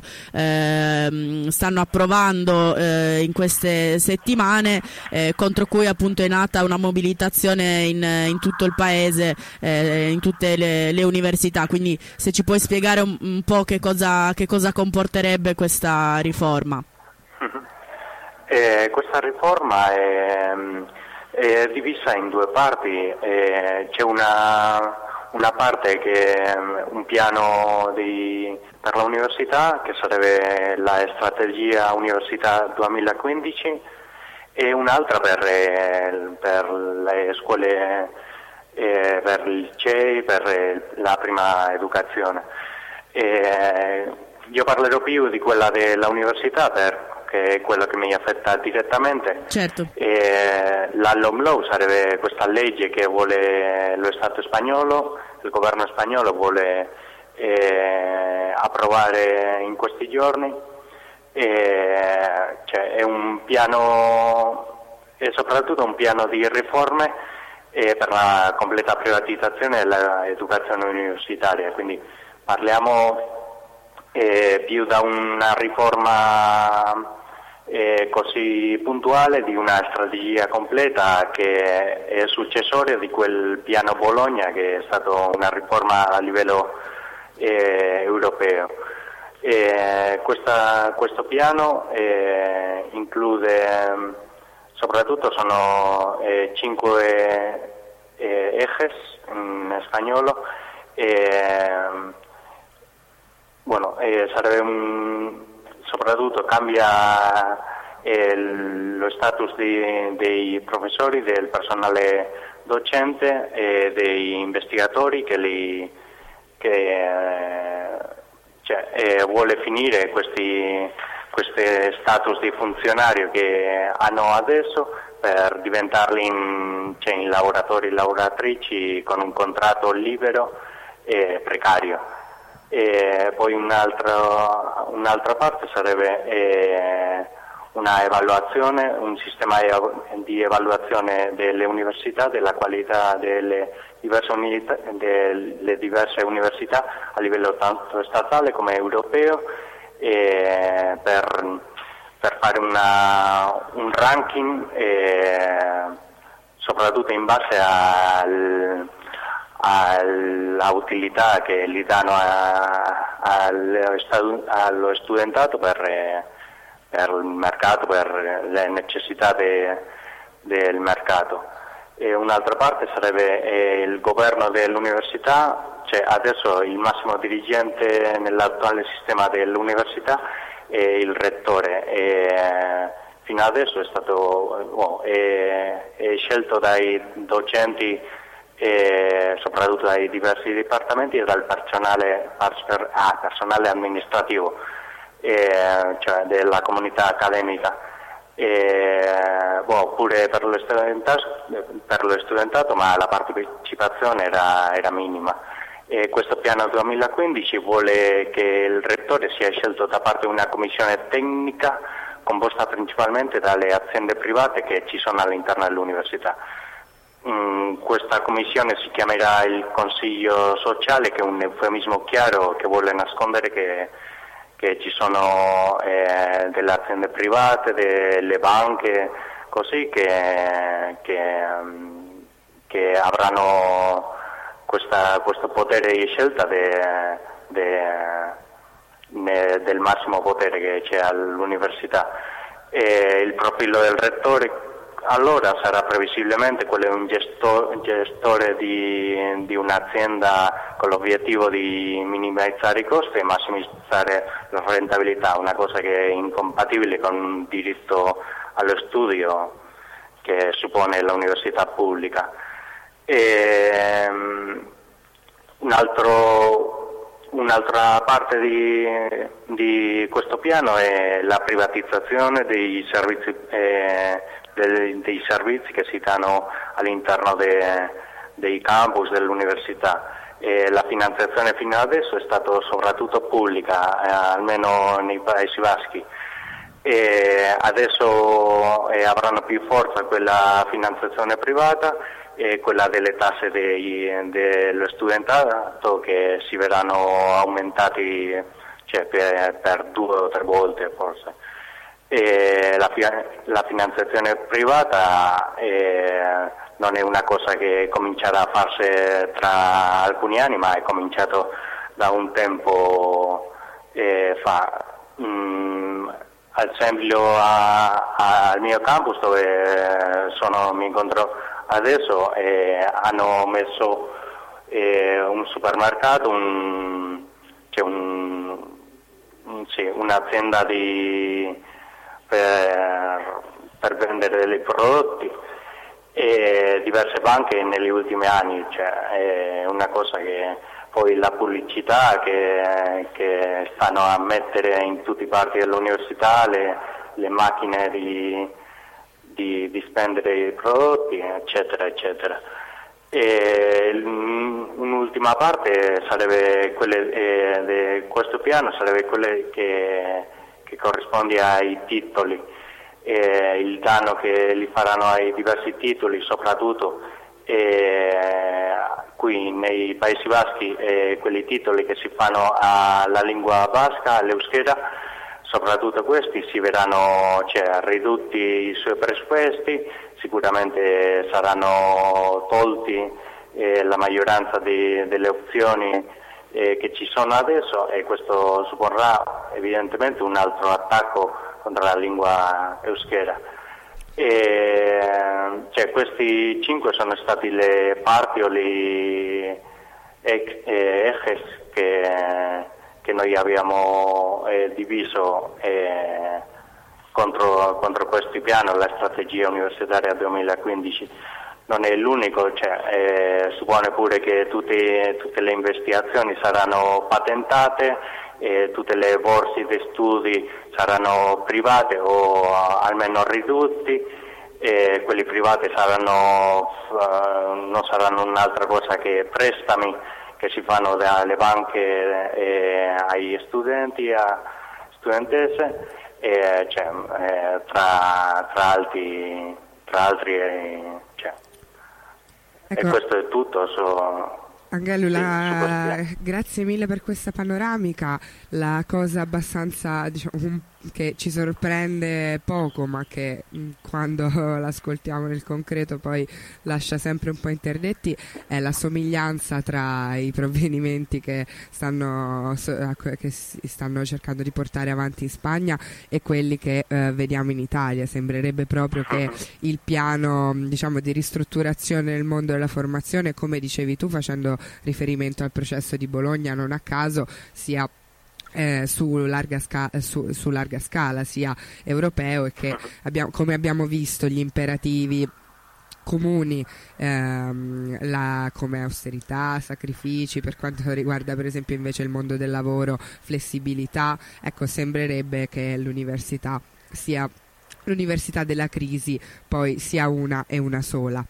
eh, stanno approvando eh, in queste settimane, eh, contro cui appunto è nata una mobilitazione in, in tutto il paese, eh, in tutte le, le università. Quindi se ci puoi spiegare un, un po' che cosa, che cosa comporterebbe questa riforma. Eh, questa riforma è... è divisa in due parti, eh, c'è una, una parte che è un piano di, per l'università, che sarebbe la strategia Università duemilaquindici, e un'altra per, eh, per le scuole, eh, per il licei, per la prima educazione. Eh, io parlerò più di quella dell'università per che è quello che mi affetta direttamente. Certo. Eh, la L O M L O sarebbe questa legge che vuole lo Stato spagnolo, il governo spagnolo vuole eh, approvare in questi giorni. Eh, cioè è un piano, è soprattutto un piano di riforme eh, per la completa privatizzazione dell'educazione universitaria, quindi parliamo eh, più da una riforma Eh, così puntuale di una strategia completa che è successoria di quel piano Bologna, che è stato una riforma a livello eh, europeo. Eh, questa, questo piano eh, include soprattutto sono eh, cinque eh, ejes in spagnolo. Eh, bueno, eh, sarebbe un soprattutto cambia e lo status di, dei professori, del personale docente e degli investigatori che, li, che eh, cioè, eh, vuole finire questi, questi status di funzionario che hanno adesso per diventarli in, cioè, in lavoratori e lavoratrici con un contratto libero e precario. E poi un'altra, un'altra parte sarebbe eh, una evaluazione, un sistema di evaluazione delle università, della qualità delle diverse, unità, delle diverse università a livello tanto statale come europeo, e per, per fare una, un ranking eh, soprattutto in base al, alla utilità che gli danno a, a, allo studentato per, per il mercato, per le necessità de, del mercato. E un'altra parte sarebbe eh, il governo dell'università, cioè adesso il massimo dirigente nell'attuale sistema dell'università è il rettore, e fino adesso è stato oh, è, è scelto dai docenti e soprattutto dai diversi dipartimenti e dal personale, ah, personale amministrativo, eh, cioè della comunità accademica, e, boh, pure per lo, studentato, per lo studentato, ma la partecipazione era, era minima. E questo piano duemilaquindici vuole che il rettore sia scelto da parte di una commissione tecnica composta principalmente dalle aziende private che ci sono all'interno dell'università. Mm, questa commissione si chiamerà il Consiglio Sociale, che è un eufemismo chiaro che vuole nascondere che, che ci sono eh, delle aziende private, delle banche, così che, che, um, che avranno questa, questo potere di scelta de, de, de, del massimo potere che c'è all'università. E il profilo del rettore allora sarà previsibilmente quello di un gestor, gestore di, di un'azienda con l'obiettivo di minimizzare i costi e massimizzare la rentabilità, una cosa che è incompatibile con un diritto allo studio che suppone l'università pubblica. E, um, un altro, un'altra parte di, di questo piano è la privatizzazione dei servizi eh, Dei, dei servizi che si danno all'interno de, dei campus dell'università. E la finanziazione fino adesso è stata soprattutto pubblica, eh, almeno nei Paesi Baschi, e adesso eh, avranno più forza quella finanziazione privata e quella delle tasse dei, dello studentato, che si verranno aumentati, cioè, per, per due o tre volte forse. E la, la finanziazione privata eh, non è una cosa che comincerà a farsi tra alcuni anni, ma è cominciato da un tempo eh, fa. Mm, ad esempio a, a, al mio campus, dove sono, mi incontro adesso, eh, hanno messo eh, un supermercato, un, cioè un, un, sì, un'azienda di Per, per vendere dei prodotti, e diverse banche negli ultimi anni, cioè è una cosa che poi la pubblicità che, che stanno a mettere in tutte le parti dell'università, le, le macchine di, di, di spendere i prodotti, eccetera, eccetera. E un'ultima parte sarebbe quelle eh, di questo piano, sarebbe quelle che che corrisponde ai titoli, eh, il danno che li faranno ai diversi titoli, soprattutto eh, qui nei Paesi Baschi, eh, quelli titoli che si fanno alla lingua basca, all'euskera, soprattutto questi si verranno, cioè, ridotti i suoi presupposti, sicuramente saranno tolti eh, la maggioranza di, delle opzioni Eh, che ci sono adesso, e questo supporrà evidentemente un altro attacco contro la lingua euskera. E, cioè, questi cinque sono stati le parti o gli ejes che, che noi abbiamo eh, diviso eh, contro, contro questo piano, la strategia universitaria duemilaquindici. Non è l'unico, cioè, eh, suppone pure che tutte, tutte le investigazioni saranno patentate, e tutte le borse di studi saranno private o almeno ridotti, e quelli privati saranno, uh, non saranno un'altra cosa che prestami che si fanno dalle banche eh, agli studenti, a studentesse, e, cioè, eh, tra, tra altri, tra altri eh, cioè. Ecco. E questo è tutto. So, Angelo, la... grazie mille per questa panoramica. La cosa abbastanza, diciamo, un... che ci sorprende poco, ma che mh, quando l'ascoltiamo nel concreto poi lascia sempre un po' interdetti, è la somiglianza tra i provvedimenti che stanno, so, che si stanno cercando di portare avanti in Spagna e quelli che eh, vediamo in Italia. Sembrerebbe proprio che il piano, diciamo, di ristrutturazione nel mondo della formazione, come dicevi tu facendo riferimento al processo di Bologna, non a caso sia Eh, su, larga sca- su, su larga scala, sia europeo, e che abbiamo, come abbiamo visto, gli imperativi comuni ehm, la, come austerità, sacrifici, per quanto riguarda per esempio invece il mondo del lavoro, flessibilità. Ecco, sembrerebbe che l'università sia l'università della crisi poi sia una e una sola.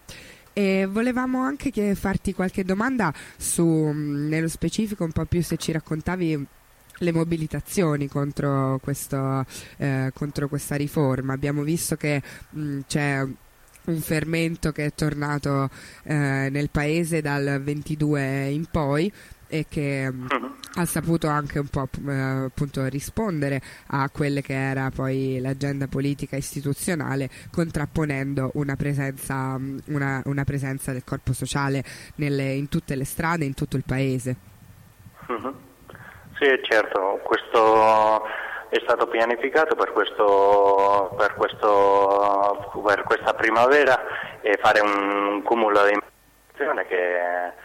E volevamo anche che farti qualche domanda su, nello specifico, un po' più se ci raccontavi le mobilitazioni contro, questo, eh, contro questa riforma. Abbiamo visto che mh, c'è un fermento che è tornato eh, nel paese dal ventidue in poi, e che mh, ha saputo anche un po' eh, appunto rispondere a quelle che era poi l'agenda politica istituzionale, contrapponendo una presenza, una, una presenza del corpo sociale nelle, in tutte le strade, in tutto il paese. Uh-huh. Sì, certo, questo è stato pianificato per, questo, per, questo, per questa primavera, e fare un cumulo di informazioni che,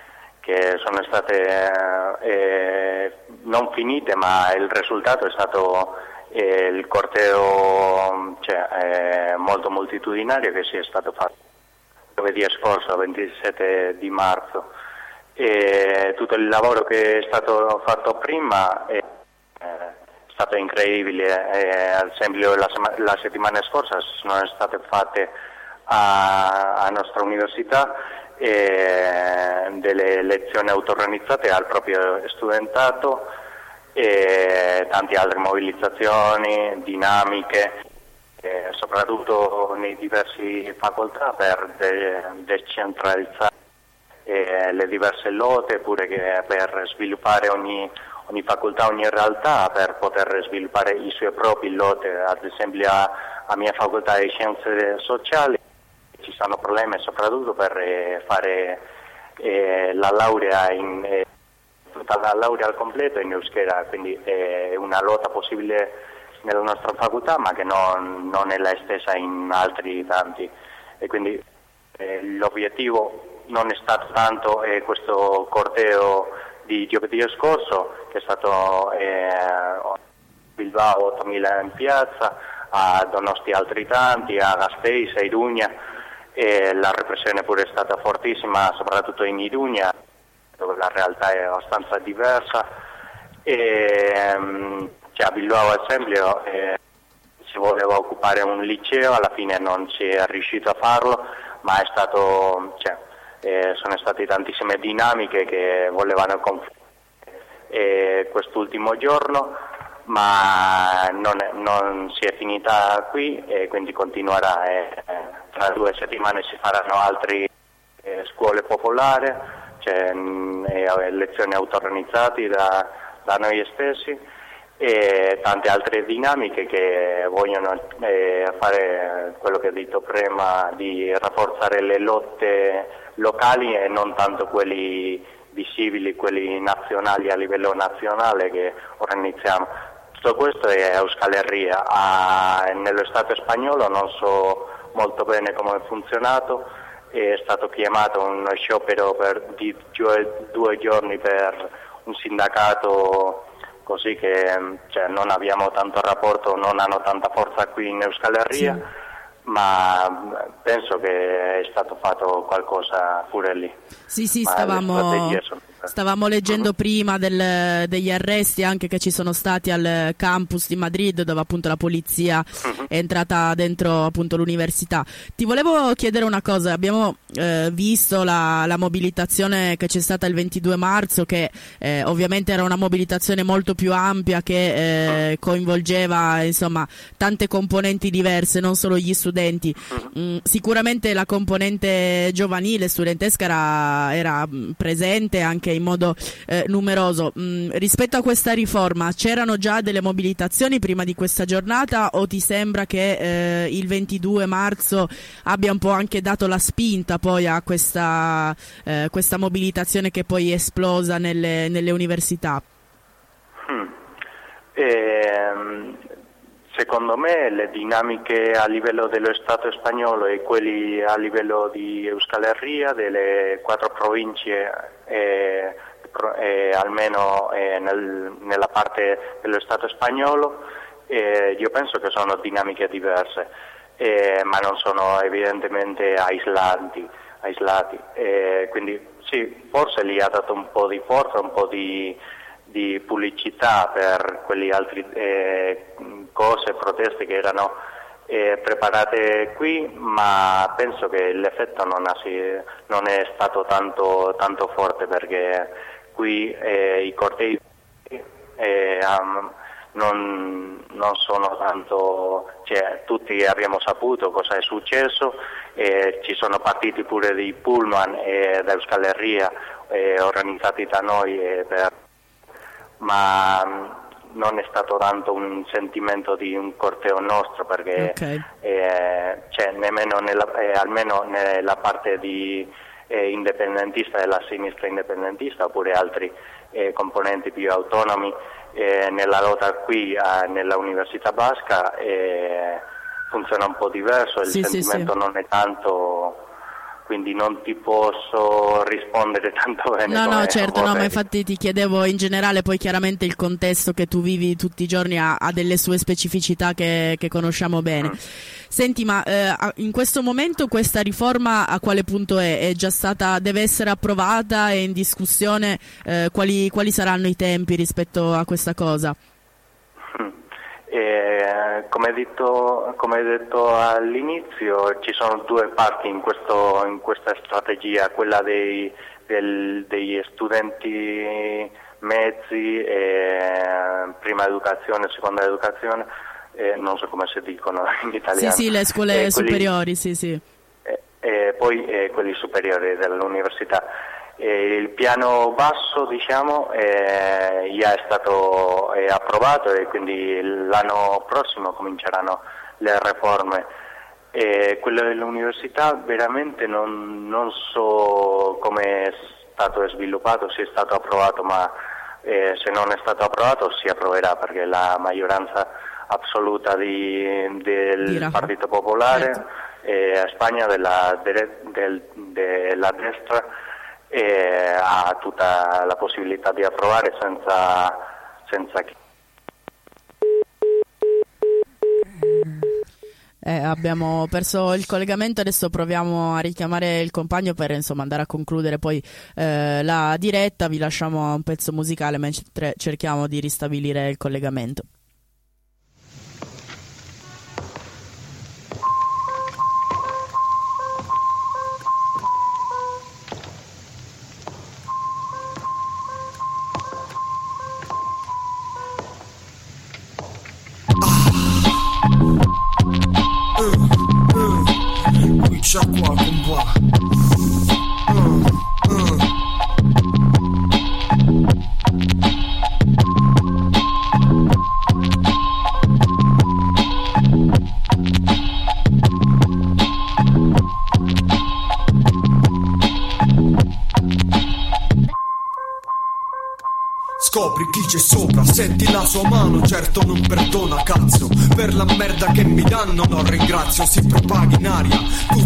che sono state eh, non finite, ma il risultato è stato eh, il corteo, cioè, eh, molto moltitudinario che si è stato fatto giovedì scorso, ventisette di marzo. E tutto il lavoro che è stato fatto prima è, è stato incredibile. E, ad esempio la, la settimana scorsa sono state fatte a, a nostra università e delle lezioni auto-organizzate al proprio studentato, e tante altre mobilizzazioni, dinamiche, e soprattutto nei diversi facoltà per de- decentralizzare eh, le diverse lotte, pure che per sviluppare ogni, ogni facoltà, ogni realtà, per poter sviluppare i suoi propri lotte. Ad esempio a, a mia facoltà di scienze sociali ci sono problemi soprattutto per eh, fare eh, la laurea in eh, tutta la laurea al completo in euskera, quindi è una lotta possibile nella nostra facoltà, ma che non, non è la stessa in altri tanti, e quindi eh, l'obiettivo non è stato tanto eh, questo corteo di giovedì scorso, che è stato eh, a Bilbao ottomila in piazza, a Donosti altri tanti, a Gasteiz, a Iruña, e la repressione pure è stata fortissima, soprattutto in Iruña, dove la realtà è abbastanza diversa. E, um, cioè a Bilbao, ad esempio, eh, si voleva occupare un liceo, alla fine non si è riuscito a farlo, ma è stato, cioè, eh, sono state tantissime dinamiche che volevano confliggere eh, quest'ultimo giorno, ma non, è, non si è finita qui, e quindi continuerà. Eh, tra due settimane si faranno altre eh, scuole popolari, cioè, eh, lezioni auto-organizzate da, da noi stessi, e tante altre dinamiche che vogliono eh, fare quello che ho detto prima, di rafforzare le lotte locali e non tanto quelli visibili, quelli nazionali a livello nazionale che organizziamo. Tutto questo è euskaleria. Ah, nello Stato spagnolo non so molto bene come è funzionato, è stato chiamato uno sciopero per di due, due giorni per un sindacato così che cioè, non abbiamo tanto rapporto, non hanno tanta forza qui in Euskal Herria, sì. Ma penso che è stato fatto qualcosa pure lì. Sì, sì, stavamo, stavamo leggendo uh-huh. prima del, degli arresti anche che ci sono stati al campus di Madrid, dove appunto la polizia uh-huh. è entrata dentro appunto l'università. Ti volevo chiedere una cosa, abbiamo eh, visto la, la mobilitazione che c'è stata il ventidue marzo, che eh, ovviamente era una mobilitazione molto più ampia, che eh, coinvolgeva insomma tante componenti diverse, non solo gli studenti. Mm, sicuramente la componente giovanile, studentesca era, era presente anche in modo eh, numeroso. Mm, rispetto a questa riforma c'erano già delle mobilitazioni prima di questa giornata, o ti sembra che eh, il ventidue marzo abbia un po' anche dato la spinta poi a questa, eh, questa mobilitazione che poi è esplosa nelle, nelle università? Hmm. Ehm... Secondo me le dinamiche a livello dello Stato spagnolo e quelli a livello di Euskal Herria, delle quattro province, eh, eh, almeno eh, nel, nella parte dello Stato spagnolo, eh, io penso che sono dinamiche diverse, eh, ma non sono evidentemente aislati. aislati. Eh, quindi sì, forse gli ha dato un po' di forza, un po' di... di pubblicità per quelle altre eh, cose, proteste che erano eh, preparate qui, ma penso che l'effetto non, ha, non è stato tanto, tanto forte, perché qui eh, i cortei eh, um, non, non sono tanto, cioè, tutti abbiamo saputo cosa è successo, eh, ci sono partiti pure dei pullman eh, da Euskal Herria eh, organizzati da noi eh, per ma non è stato tanto un sentimento di un corteo nostro, perché okay. eh, cioè, nemmeno nella, eh, almeno nella parte di eh, indipendentista, della sinistra indipendentista, oppure altri eh, componenti più autonomi eh, nella lotta qui a, nella Università Basca eh, funziona un po' diverso, il sì, sentimento sì, sì. non è tanto, quindi non ti posso rispondere tanto bene. No, no, certo, vorrei. no, ma infatti ti chiedevo in generale, poi chiaramente il contesto che tu vivi tutti i giorni ha, ha delle sue specificità che, che conosciamo bene. Mm. Senti, ma eh, in questo momento questa riforma a quale punto è? È già stata, deve essere approvata, è in discussione? Eh, quali, quali saranno i tempi rispetto a questa cosa? Mm. Eh, come, detto, come detto all'inizio, ci sono due parti in, questo, in questa strategia, quella dei, del, degli studenti mezzi, eh, prima educazione, seconda educazione, eh, non so come si dicono in italiano. Sì, sì, le scuole eh, superiori, quelli, sì, sì. Eh, eh, poi eh, quelli superiori dell'università. Eh, il piano basso, diciamo, eh, già è stato eh, approvato, e quindi l'anno prossimo cominceranno le riforme. Eh, quello dell'università veramente non, non so come è stato sviluppato, se è stato approvato, ma eh, se non è stato approvato si approverà, perché la maggioranza assoluta di, del Partito Popolare certo. eh, a Spagna, della, del, della destra, e ha tutta la possibilità di approvare senza, senza... Eh, abbiamo perso il collegamento, adesso proviamo a richiamare il compagno per insomma andare a concludere poi eh, la diretta. Vi lasciamo un pezzo musicale mentre cerchiamo di ristabilire il collegamento. C'ha qua con qua uh, uh. Scopri chi c'è sopra, senti la sua mano, certo non perdona cazzo. Per la merda che mi danno non ringrazio, si propaga in aria, tutti aspettano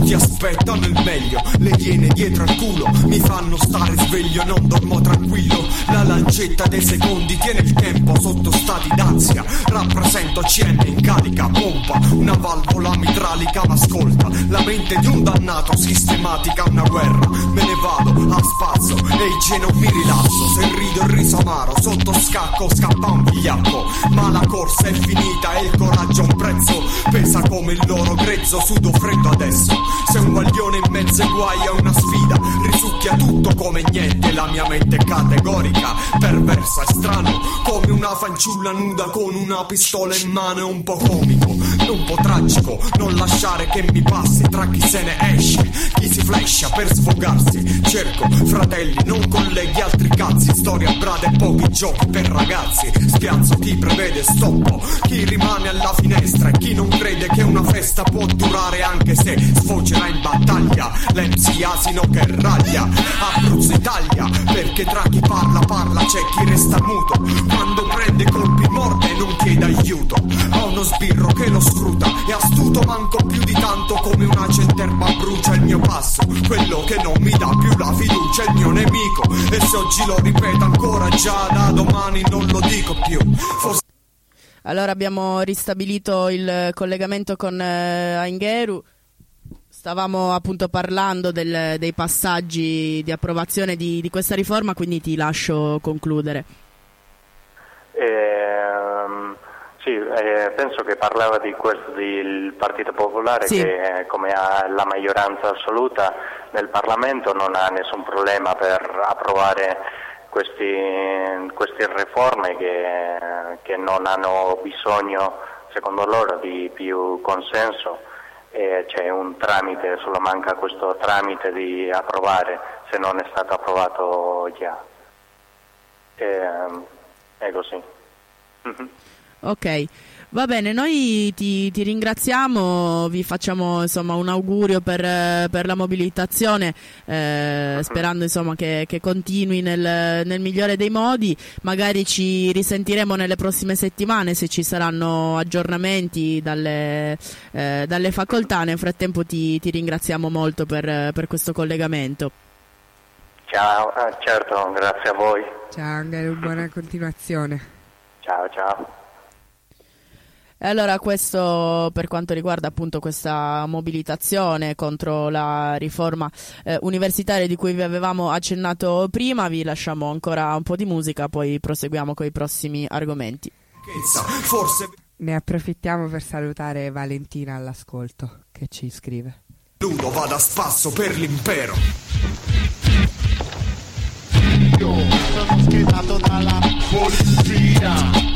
aspettano il meglio, le iene dietro al culo mi fanno stare sveglio, non dormo tranquillo. La lancetta dei secondi tiene il tempo sotto stati d'ansia. Rappresento C N in carica, pompa una valvola mitralica, ma ascolta la mente di un dannato, sistematica una guerra. Me ne vado a spazio e il non mi rilasso. Se rido il riso amaro, sotto scacco scappa un vigliacco. Ma la corsa è finita e il coraggio ha un prezzo, pesa come il loro grezzo, sudo freddo adesso. Se un guaglione in mezzo ai guai è una sfida, risucchia tutto come niente. La mia mente è categorica, perversa e strano, come una fanciulla nuda con una pistola in mano. È un po' comico, un po' tragico, non lasciare che mi passi tra chi se ne esce, chi si flasha per sfogarsi. Cerco fratelli, non colleghi altri cazzi, storia brada e pochi giochi per ragazzi. Spiazzo chi prevede stoppo, chi rimane alla finestra e chi non crede che una festa può durare anche se sfocerà in battaglia. L'M C asino che raglia, Abruzzo Italia, perché tra chi parla parla c'è chi resta muto. Quando prende colpi morde e non chiede aiuto. Ho uno sbirro che lo scruta, è astuto manco più di tanto, come una centerba brucia il mio passo. Quello che non mi dà più la fiducia è il mio nemico, e se oggi lo ripeto ancora già da domani non lo dico più. Forse... Allora abbiamo ristabilito il collegamento con eh, Aingeru. Stavamo appunto parlando del, dei passaggi di approvazione di, di questa riforma, quindi ti lascio concludere. Eh, sì, eh, penso che parlava di questo del Partito Popolare, sì, che come ha la maggioranza assoluta nel Parlamento non ha nessun problema per approvare questi, queste riforme che, che non hanno bisogno, secondo loro, di più consenso. E c'è un tramite, solo manca questo tramite di approvare, se non è stato approvato già. E, è così. Ok, va bene, noi ti, ti ringraziamo, vi facciamo insomma un augurio per, per la mobilitazione, eh, sperando insomma che, che continui nel, nel migliore dei modi. Magari ci risentiremo nelle prossime settimane se ci saranno aggiornamenti dalle, eh, dalle facoltà. Nel frattempo ti, ti ringraziamo molto per, per questo collegamento. Ciao, eh, certo, grazie a voi. Ciao, buona continuazione. Ciao, ciao. E allora questo per quanto riguarda appunto questa mobilitazione contro la riforma eh, universitaria di cui vi avevamo accennato prima. Vi lasciamo ancora un po' di musica, poi proseguiamo con i prossimi argomenti. Forse ne approfittiamo per salutare Valentina all'ascolto che ci scrive. Ludo vada a spasso per l'impero. Io sono schedato dalla polizia.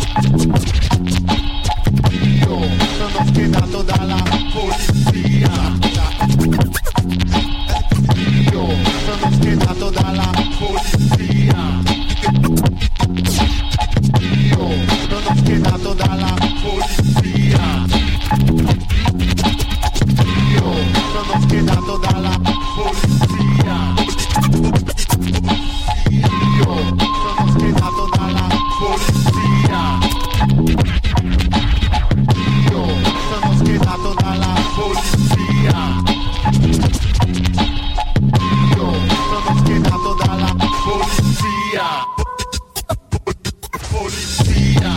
Io sono schedato dalla polizia. Io sono schedato dalla polizia. Io sono schedato dalla polizia. Io sono schedato dalla polizia. Io sono schedato dalla polizia. Io sono schedato dalla polizia. Io sono schedato dalla polizia. Polizia.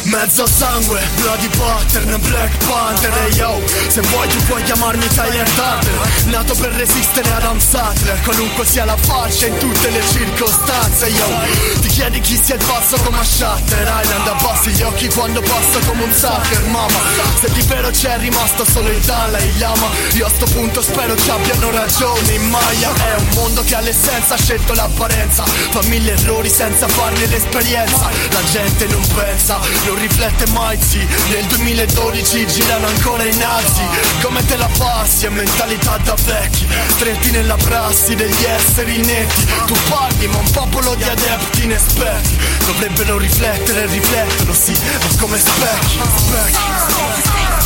Mezzo sangue, bloody pattern, Black Panther. E yo, se vuoi tu puoi chiamarmi Tyler Durden, nato per resistere ad Adam Sandler, qualunque sia la faccia in tutte le circostanze. Yo, ti chiedi chi sia il pazzo come a Shutter Island, abbassi gli occhi quando passa come un sucker, mamma. Se di vero c'è rimasto solo il Dalai Lama, io a sto punto spero ci abbiano ragione in Maya. È un mondo che all'essenza ha scelto l'apparenza, fa mille errori senza farne l'esperienza. La gente non pensa, non riflette mai, sì. Nel duemiladodici girano ancora i nazi. Come te la passi a mentalità da vecchi, stretti nella prassi degli esseri netti. Tu parli ma un popolo di adepti inesperti dovrebbero riflettere e riflettono, sì, ma come specchi, specchi.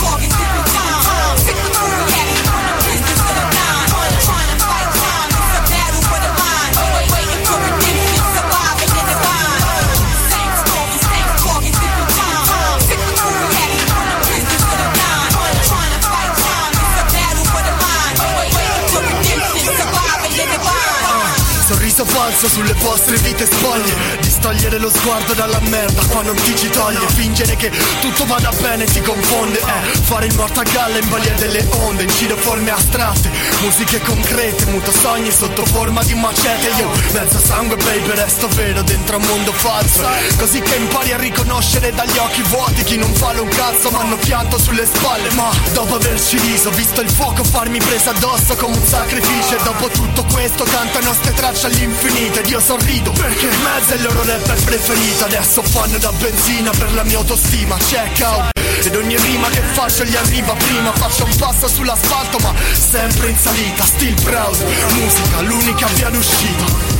Sorriso falso sulle vostre vite spoglie, distogliere lo sguardo dalla merda qua non ti ci toglie. Fingere che tutto vada bene ti confonde, eh, fare il morto a galla in balia delle onde. Incido forme astratte, musiche concrete, muto sogni sotto forma di macete. Io mezzo sangue baby, resto vero dentro un mondo falso, così che impari a riconoscere dagli occhi vuoti chi non vale un cazzo ma hanno pianto sulle spalle. Ma dopo averci riso, visto il fuoco farmi presa addosso come un sacrificio, e dopo tutto questo cantano ste tracce all'infinito ed io sorrido perché mezzo è il loro rapper preferito. Adesso fanno da benzina per la mia autostima, check out. Ed ogni rima che faccio gli arriva prima. Faccio un passo sull'asfalto ma sempre in salita, still proud. Musica, l'unica via d'uscita.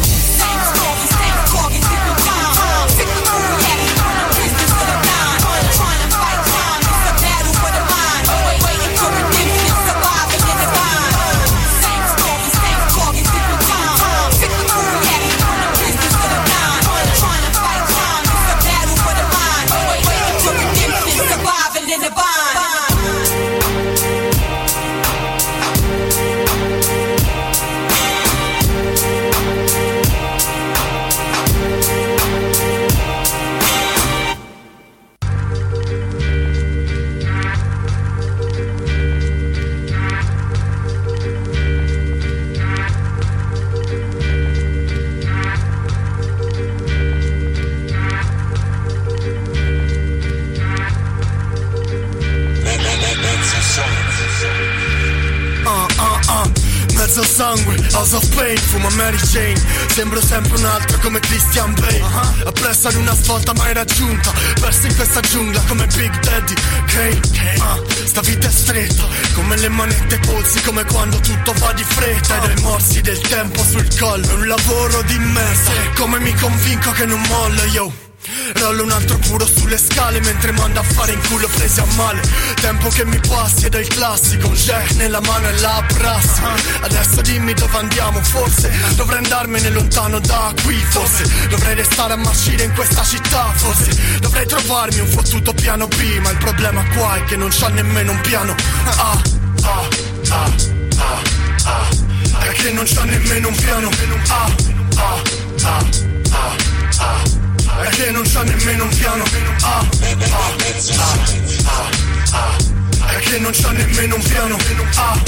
Mezzo sangue, House of Pain, fumo Mary Jane. Sembro sempre un altro come Christian Bale, uh-huh. Appresso ad una svolta mai raggiunta, perso in questa giungla come Big Daddy Kane, uh, sta vita è stretta, come le manette ai polsi, come quando tutto va di fretta. Ed ai morsi del tempo sul collo, è un lavoro di merda. Come mi convinco che non mollo, yo. Rollo un altro puro sulle scale mentre mando a fare in culo presi a male. Tempo che mi passi ed è il classico, Jack nella mano e la prassi. Adesso dimmi dove andiamo, forse dovrei andarmene lontano da qui, forse dovrei restare a marcire in questa città, forse dovrei trovarmi un fottuto piano B. Ma il problema qua è che non c'ha nemmeno un piano A, A, A, A, A. È che non c'ha nemmeno un piano A, A, A, A, A. È che non c'ha nemmeno un piano A, A, A, A, A. È che non c'ha nemmeno un piano A, A,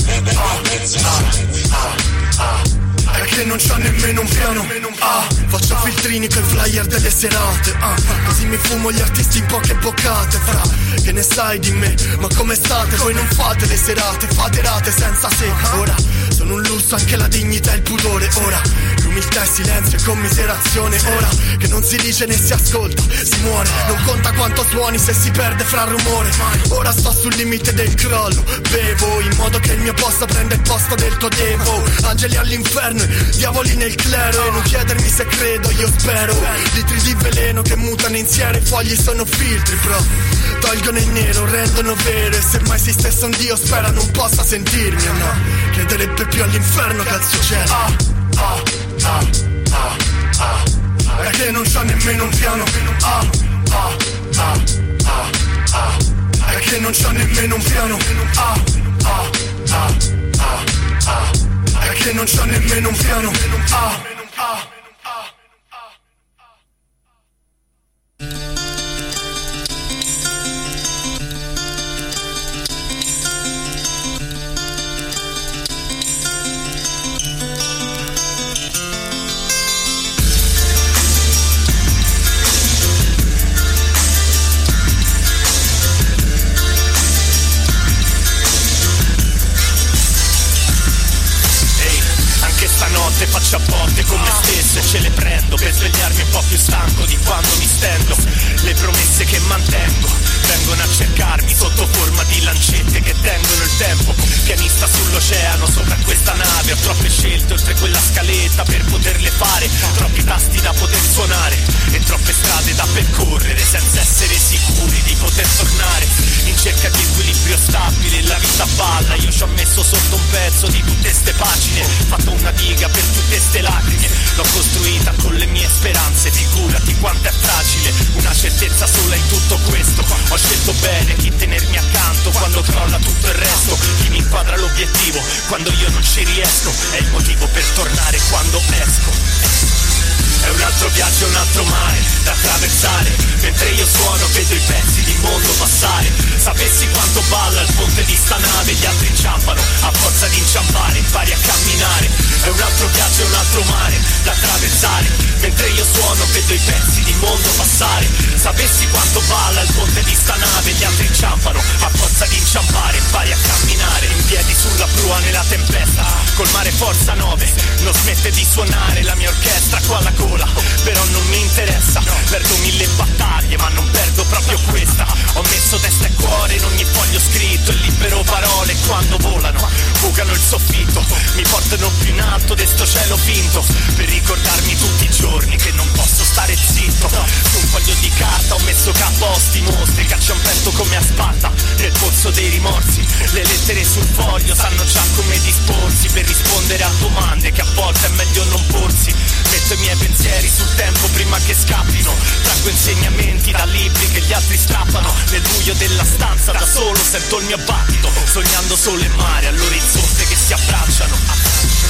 A, A. È che non c'ha nemmeno un piano A. Faccio filtrini coi flyer delle serate, ah, così mi fumo gli artisti in poche boccate. Fra, che ne sai di me? Ma come state? Voi non fate le serate, fate rate senza se. Ora sono un lusso anche la dignità e il pudore. Ora l'umiltà è silenzio e commiserazione. Ora che non si dice né si ascolta, si muore. Non conta quanto suoni se si perde fra rumore. Ora sto sul limite del crollo, bevo in modo che il mio posto prenda il posto del tuo devo. Angeli all'inferno, diavoli nel clero. E non chiedermi se credo, io spero. Litri di veleno che mutano insieme, i fogli sono filtri, bro. Tolgono il nero, rendono vero. E se mai esistesse un Dio spera non possa sentirmi, no. Crederebbe più all'inferno che al suo cielo. Ah, ah, ah, ah, ah. È che non c'ha nemmeno un piano Ah, ah, ah, ah, ah. È che non c'ha nemmeno un piano Ah, ah, ah, ah, ah. È che non c'ha nemmeno un piano Ah, ah. faccio a botte con me stesso e ce le prendo per svegliarmi un po' più stanco di quando mi stendo. Le promesse che mantengo vengono a cercarmi sotto forma di lancette che tengono il tempo. Pianista sull'oceano sopra questa nave, ho troppe scelte oltre quella scaletta per poterle fare, troppi tasti da poter suonare e troppe strade da percorrere senza essere sicuri di poter tornare. In cerca di equilibrio stabile la vita balla, io ci ho messo sotto un pezzo di tutte ste pagine, fatto una diga per tutte ste lacrime, l'ho costruita con le mie speranze, figurati quanto è fragile una certezza sola in tutto questo. Ho scelto bene chi tenermi accanto quando crolla tutto il resto, chi mi inquadra l'obiettivo quando io non ci riesco, è il motivo per tornare quando esco. È un altro viaggio, un altro mare da attraversare, mentre io suono vedo i pezzi di mondo passare. Sapessi quanto balla il ponte di sta nave, gli altri inciampano, a forza di inciampare impari a camminare. È un altro viaggio, un altro mare da attraversare, mentre io suono vedo i pezzi di mondo passare. Sapessi quanto balla il ponte di sta nave, gli altri inciampano, a forza di inciampare impari a camminare. In piedi sulla prua nella tempesta, col mare forza nove, non smette di suonare la mia orchestra qua alla coda. Però non mi interessa, perdo mille battaglie ma non perdo proprio questa. Ho messo testa e cuore in ogni foglio scritto e libero parole quando volano, bucano il soffitto, mi portano più in alto de sto cielo finto, per ricordarmi tutti i giorni che non posso stare zitto. Su un foglio di carta ho messo capo a sti mostri, caccia un petto come a spada nel pozzo dei rimorsi. Le lettere sul foglio sanno già come disporsi per rispondere a domande che a volte è meglio non porsi. Metto i miei pensieri sul tempo prima che scappino, traggo insegnamenti da libri che gli altri strappano. Nel buio della stanza da solo sento il mio battito, sognando sole e mare all'orizzonte che si abbracciano.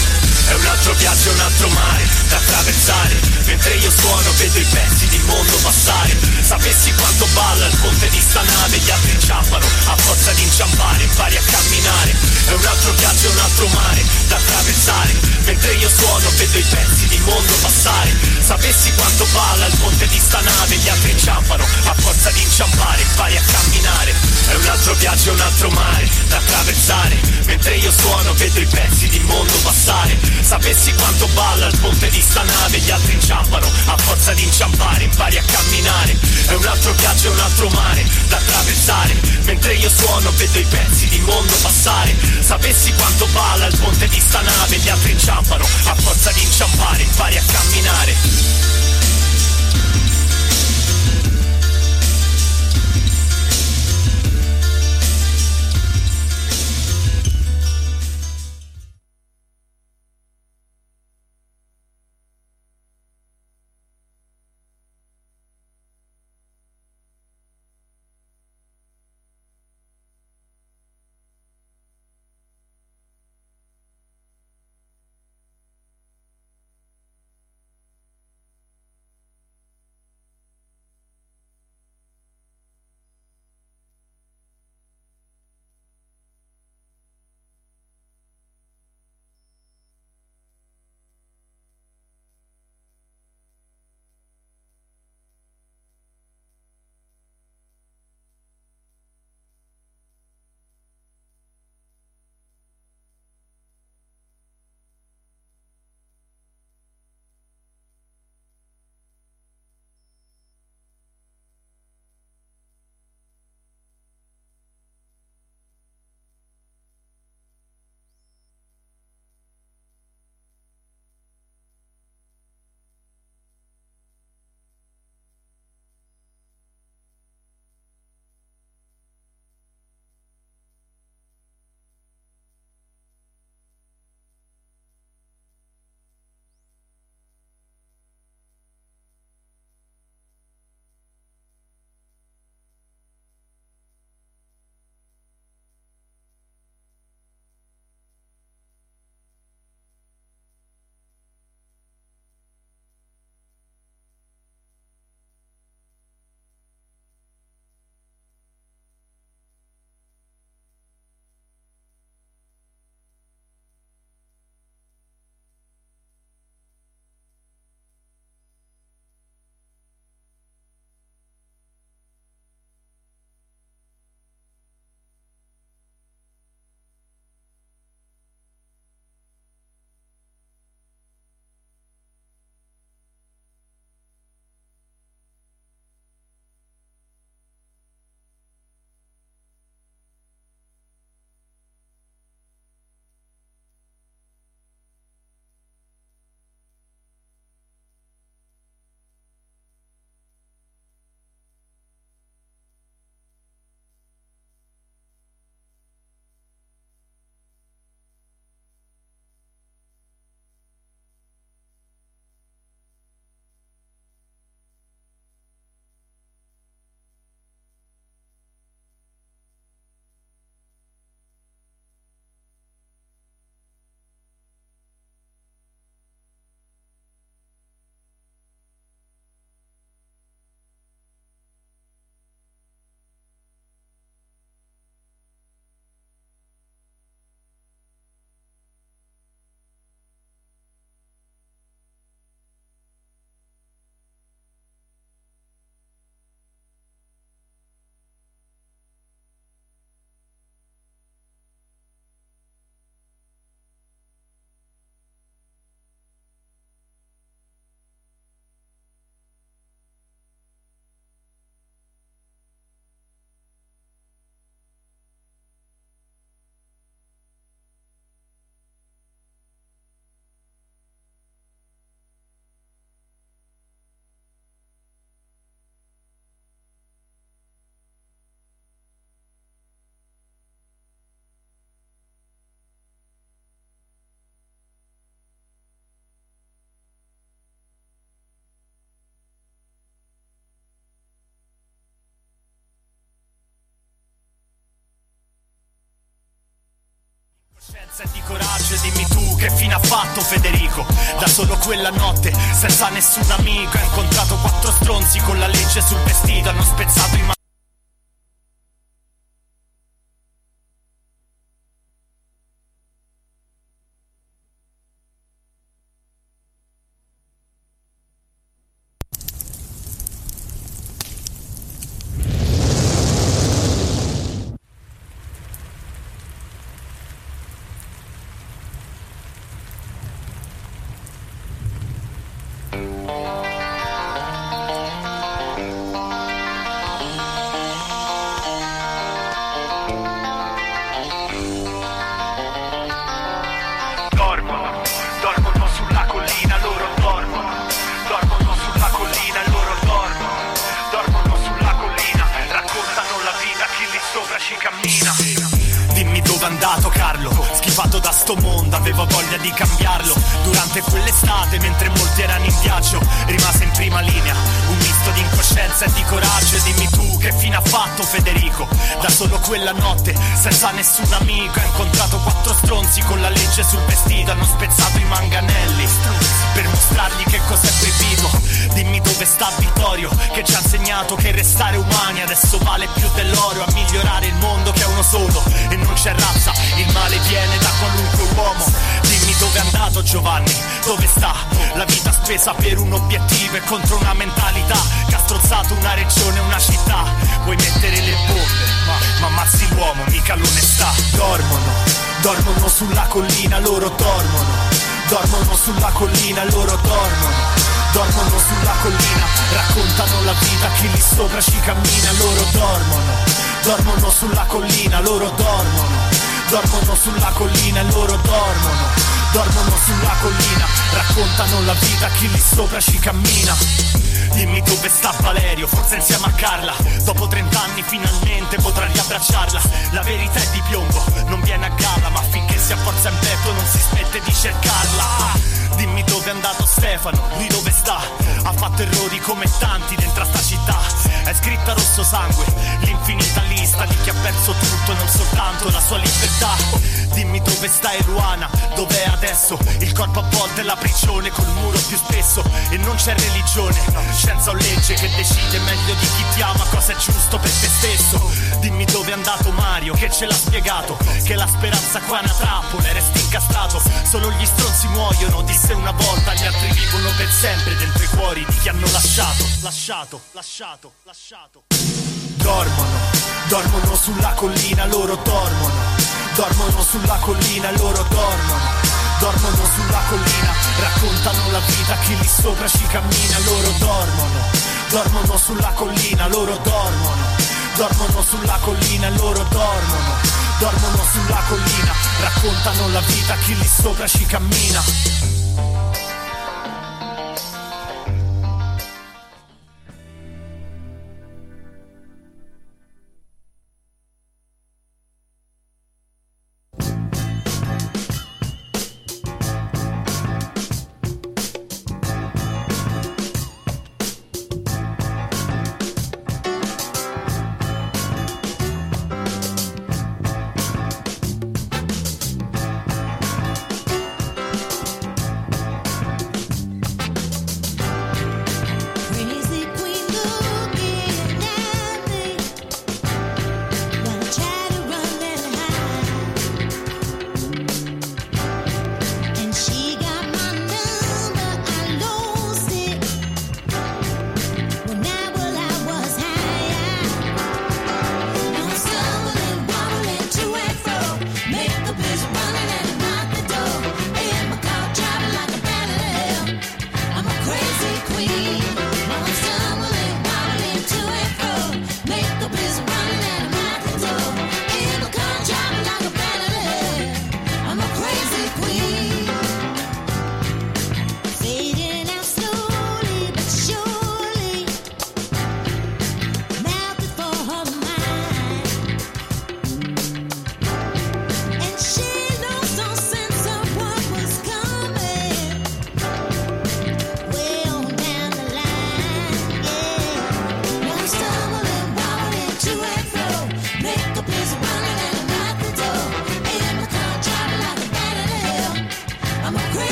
È un altro viaggio, un altro mare da attraversare, mentre io suono vedo i pezzi di mondo passare. Sapessi quanto balla il ponte di sta nave, gli altri inciampano, a forza di inciampare impari a camminare. È un altro viaggio, un altro mare da attraversare, mentre io suono vedo i pezzi di mondo passare. Sapessi quanto balla il ponte di sta nave, gli altri inciampano, a forza di inciampare impari a camminare. È un altro viaggio, un altro mare da attraversare, mentre io suono vedo i pezzi di mondo passare. Sapessi quanto balla il ponte di sta nave, gli altri inciampano, a forza di inciampare impari a camminare. È un altro viaggio, un altro mare da attraversare, mentre io suono vedo i pezzi di mondo passare. Sapessi quanto balla il ponte di sta nave, gli altri inciampano, a forza di inciampare impari a camminare. che fine ha fatto Federico? Da solo quella notte, senza nessun amico, ha incontrato quattro stronzi con la legge sul vestito, hanno spezzato i andato Carlo, schifato da sto mondo, avevo voglia di cambiarlo. Durante quell'estate, mentre molti erano in viaggio, rimase in prima linea un misto di incoscienza e di coraggio. E dimmi tu che fine ha fatto Federico? Da solo quella notte, senza nessun amico, ha incontrato quattro stronzi con la legge sul vestito, hanno spezzato i manganelli per mostrargli che cos'è proibito. Dimmi dove sta Vittorio, che ci ha insegnato che restare umani adesso vale più dell'oro. A migliorare il mondo che è uno solo e non c'è razza, il male viene da qualunque uomo. Dimmi dove è andato Giovanni, dove sta la vita spesa per un obiettivo e contro una mentalità che ha strozzato una regione, una città. Vuoi mettere le bombe, ma, ma ammazzi l'uomo, mica l'onestà. Dormono, dormono sulla collina, loro dormono. Dormono sulla collina, loro dormono. Dormono sulla collina, raccontano la vita, chi lì sopra ci cammina, loro dormono. Dormono sulla collina, loro dormono. Dormono sulla collina e loro dormono. Dormono sulla collina, raccontano la vita, chi lì sopra ci cammina. Dimmi dove sta Valerio, forse insieme a Carla. Dopo trent'anni finalmente potrà riabbracciarla. La verità è di piombo, non viene a galla, ma finché si ha forza in petto non si smette di cercarla. Dimmi dove è andato Stefano, lui dove sta? Ha fatto errori come tanti dentro a sta città. È scritta rosso sangue, l'infinita lista di chi ha perso tutto e non soltanto la sua libertà. Dimmi dove sta Eruana, dov'è adesso? Il corpo a volte è la prigione col muro più spesso. E non c'è religione, scienza o legge che decide meglio di chi ti ama cosa è giusto per te stesso. Dimmi dove è andato Mario, che ce l'ha spiegato, che la speranza qua è una trappola e resti incastrato. Solo gli stronzi muoiono, disse una volta, gli altri vivono per sempre dentro i cuori di chi hanno lasciato. Lasciato, lasciato, lasciato. Dormono, dormono sulla collina, loro dormono. Dormono sulla collina, loro dormono. Dormono sulla collina, raccontano la vita, chi lì sopra ci cammina, loro dormono. Dormono sulla collina, loro dormono. Dormono sulla collina, loro dormono. Dormono sulla collina, raccontano la vita, chi lì sopra ci cammina.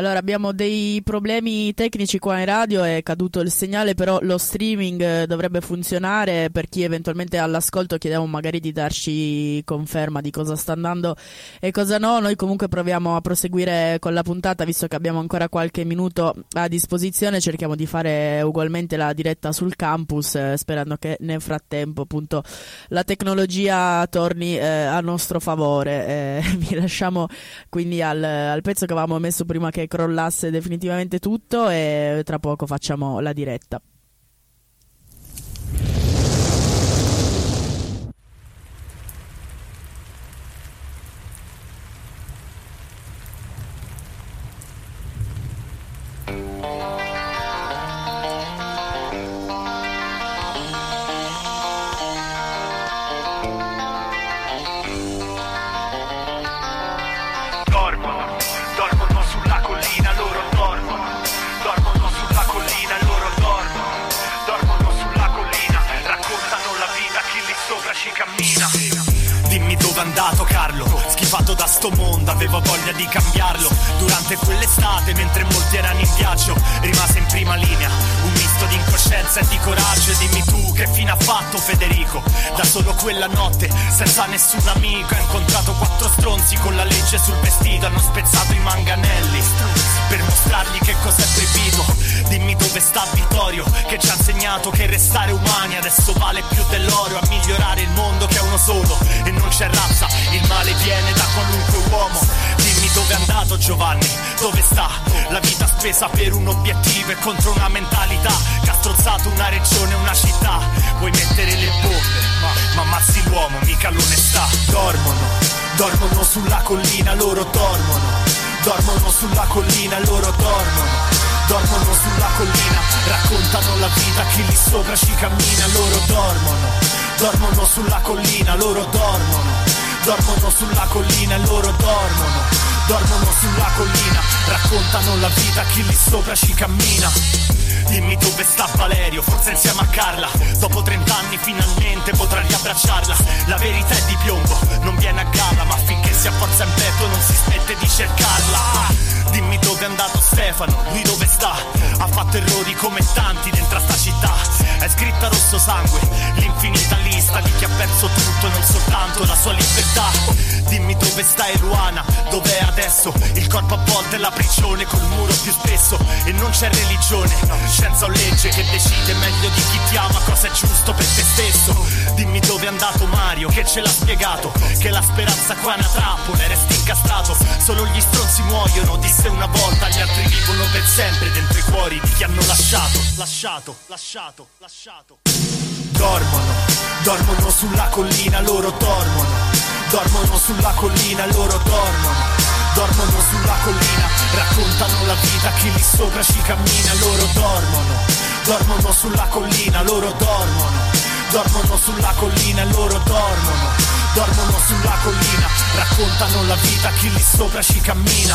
Allora, abbiamo dei problemi tecnici qua in radio, è caduto il segnale, però lo streaming dovrebbe funzionare. Per chi eventualmente è all'ascolto, chiediamo magari di darci conferma di cosa sta andando e cosa no. Noi comunque proviamo a proseguire con la puntata, visto che abbiamo ancora qualche minuto a disposizione. Cerchiamo di fare ugualmente la diretta sul campus, eh, sperando che nel frattempo appunto la tecnologia torni eh, a nostro favore. Eh, vi lasciamo quindi al, al pezzo che avevamo messo prima che crollasse definitivamente tutto, e tra poco facciamo la diretta. Dimmi dove è andato Carlo, schifato da sto mondo, avevo voglia di cambiarlo. Durante quell'estate, mentre molti erano in viaggio, rimase in prima linea un misto di incoscienza e di coraggio. E dimmi tu che fine ha fatto Federico, da solo quella notte, senza nessun amico. Ha incontrato quattro stronzi con la legge sul vestito, hanno spezzato i manganelli per mostrargli che cos'è proibito. Dimmi dove sta Vittorio, che ci ha insegnato che restare umani adesso vale più dell'oro. A migliorare il mondo che è uno solo e non c'è razza, il male viene da qualunque uomo. Dimmi dove è andato Giovanni, dove sta la vita spesa per un obiettivo e contro una mentalità che ha strozzato una regione, una città. Vuoi mettere le bombe, ma, ma ammazzi l'uomo, mica l'onestà. Dormono, dormono sulla collina, loro dormono. Dormono sulla collina, loro dormono. Dormono sulla collina, raccontano la vita, chi lì sopra ci cammina. Loro dormono, dormono sulla collina, loro dormono. Dormono sulla collina, loro dormono. Dormono sulla collina, raccontano la vita, chi lì sopra ci cammina. Dimmi dove sta Valerio, forse insieme a Carla. Dopo trent'anni finalmente potrà riabbracciarla. La verità è di piombo, non viene a galla, ma finché si afforza in petto non si smette di cercarla. Dimmi dove è andato Stefano, lui dove sta? Ha fatto errori come tanti dentro a sta città. È scritta rosso sangue, l'infinita lista di chi ha perso tutto e non soltanto la sua libertà. Dimmi dove sta Eluana, dov'è adesso? Il corpo a volte è la prigione col muro più spesso. E non c'è religione, scienza o legge che decide meglio di chi ti ama cosa è giusto per te stesso. Dimmi dove è andato Mario, che ce l'ha spiegato, che la speranza qua è una trappola e resti incastrato. Solo gli stronzi muoiono, disse una volta, gli altri vivono per sempre dentro i cuori di chi hanno lasciato. Lasciato, lasciato, lasciato. Dormono, dormono sulla collina, loro dormono. Dormono sulla collina, loro dormono. Dormono sulla collina, raccontano la vita, chi lì sopra ci cammina. Loro dormono, dormono sulla collina, loro dormono. Dormono sulla collina, loro dormono. Dormono sulla collina, raccontano la vita, chi lì sopra ci cammina.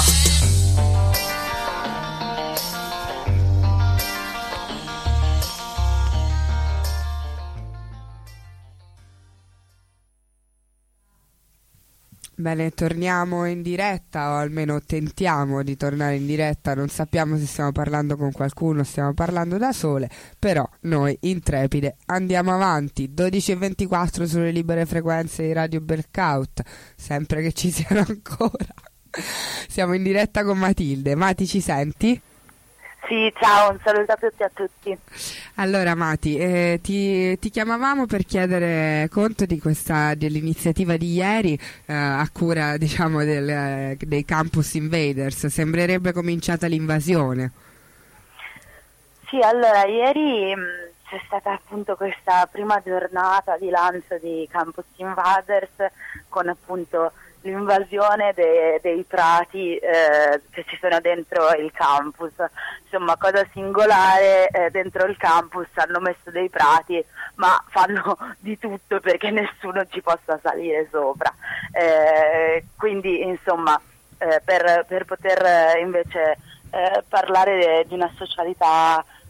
Bene, torniamo in diretta, o almeno tentiamo di tornare in diretta. Non sappiamo se stiamo parlando con qualcuno, stiamo parlando da sole, però noi intrepide andiamo avanti. Dodici e ventiquattro sulle libere frequenze di Radio Blackout, sempre che ci siano ancora. Siamo in diretta con Matilde. Mati, ci senti? Sì, ciao, un saluto a tutti e a tutti. Allora Mati, eh, ti, ti chiamavamo per chiedere conto di questa dell'iniziativa di ieri eh, a cura, diciamo, del, eh, dei Campus Invaders. Sembrerebbe cominciata l'invasione. Sì, allora ieri mh, c'è stata appunto questa prima giornata di lancio di Campus Invaders con appunto l'invasione de- dei prati eh, che ci sono dentro il campus. Insomma, cosa singolare, eh, dentro il campus hanno messo dei prati, ma fanno di tutto perché nessuno ci possa salire sopra. Eh, quindi, insomma, eh, per, per poter invece eh, parlare de- di una socialità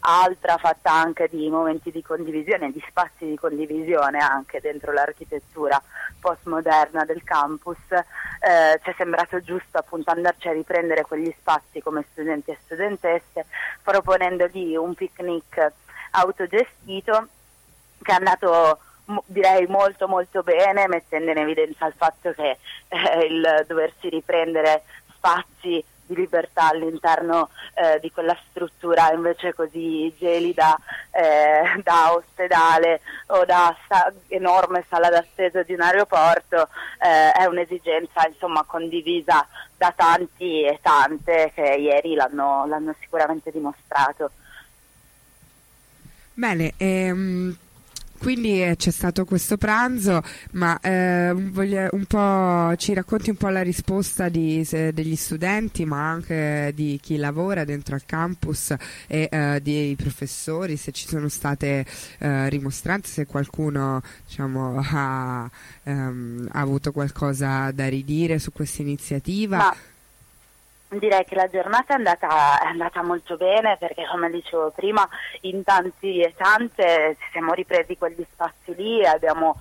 altra fatta anche di momenti di condivisione, di spazi di condivisione anche dentro l'architettura postmoderna del campus. Eh, ci è sembrato giusto appunto andarci a riprendere quegli spazi come studenti e studentesse, proponendogli un picnic autogestito che è andato direi molto molto bene, mettendo in evidenza il fatto che eh, il doversi riprendere spazi di libertà all'interno eh, di quella struttura invece così gelida eh, da ospedale o da sa- enorme sala d'attesa di un aeroporto eh, è un'esigenza insomma condivisa da tanti e tante che ieri l'hanno, l'hanno sicuramente dimostrato. Bene, ehm, quindi eh, c'è stato questo pranzo, ma eh, voglio un po', ci racconti un po' la risposta di, se, degli studenti, ma anche di chi lavora dentro al campus e eh, dei professori, se ci sono state eh, rimostranze, se qualcuno diciamo, ha, ehm, ha avuto qualcosa da ridire su questa iniziativa. Ma direi che la giornata è andata, è andata molto bene perché, come dicevo prima, in tanti e tante ci siamo ripresi quegli spazi lì e abbiamo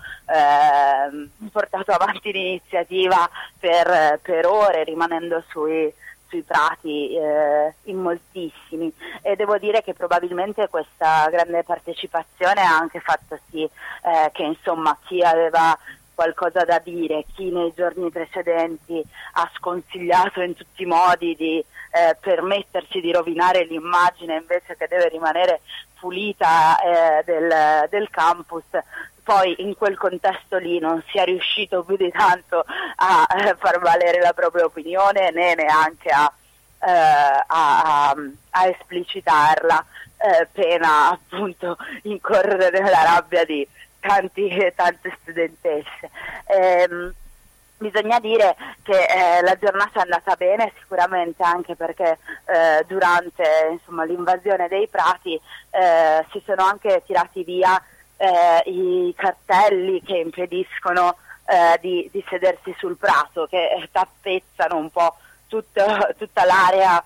eh, portato avanti l'iniziativa per, per ore, rimanendo sui, sui prati eh, in moltissimi, e devo dire che probabilmente questa grande partecipazione ha anche fatto sì eh, che insomma chi aveva qualcosa da dire, chi nei giorni precedenti ha sconsigliato in tutti i modi di eh, permettersi di rovinare l'immagine invece che deve rimanere pulita eh, del, del campus, poi in quel contesto lì non sia riuscito più di tanto a eh, far valere la propria opinione né neanche a, eh, a, a, a esplicitarla, eh, pena appunto incorrere nella rabbia di tanti e tante studentesse. Eh, bisogna dire che eh, la giornata è andata bene sicuramente anche perché eh, durante insomma, l'invasione dei prati eh, si sono anche tirati via eh, i cartelli che impediscono eh, di, di sedersi sul prato, che tappezzano un po' tutto, tutta l'area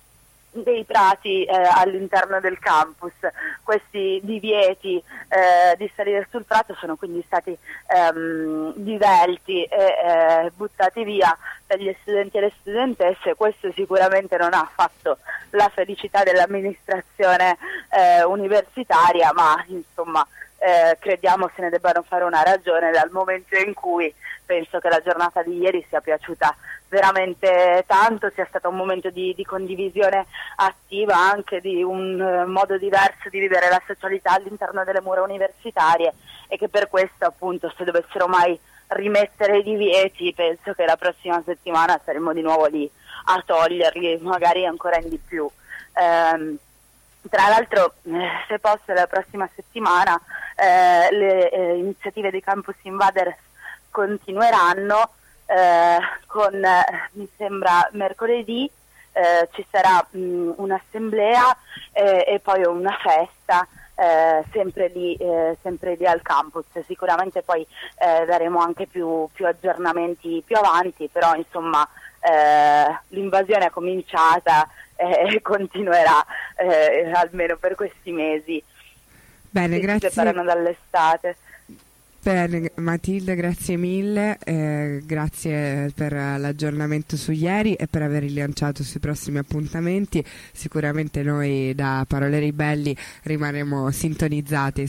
dei prati eh, all'interno del campus. Questi divieti eh, di salire sul prato sono quindi stati ehm, divelti e eh, buttati via dagli studenti e le studentesse. Questo sicuramente non ha fatto la felicità dell'amministrazione eh, universitaria, ma insomma eh, crediamo se ne debbano fare una ragione, dal momento in cui penso che la giornata di ieri sia piaciuta veramente tanto, sia stato un momento di, di condivisione attiva, anche di un uh, modo diverso di vivere la socialità all'interno delle mura universitarie, e che per questo appunto se dovessero mai rimettere i divieti penso che la prossima settimana saremo di nuovo lì a toglierli, magari ancora in di più. Um, tra l'altro eh, se posso la prossima settimana eh, le eh, iniziative di Campus Invaders continueranno. Eh, con eh, mi sembra mercoledì eh, ci sarà mh, un'assemblea eh, e poi una festa eh, sempre lì eh, sempre lì al campus. Sicuramente poi eh, daremo anche più, più aggiornamenti più avanti, però insomma eh, l'invasione è cominciata e eh, continuerà eh, almeno per questi mesi. Bene, che grazie. Si separano dall'estate. Bene, Matilde, grazie mille, eh, grazie per l'aggiornamento su ieri e per aver rilanciato sui prossimi appuntamenti. Sicuramente noi da Parole Ribelli rimarremo sintonizzati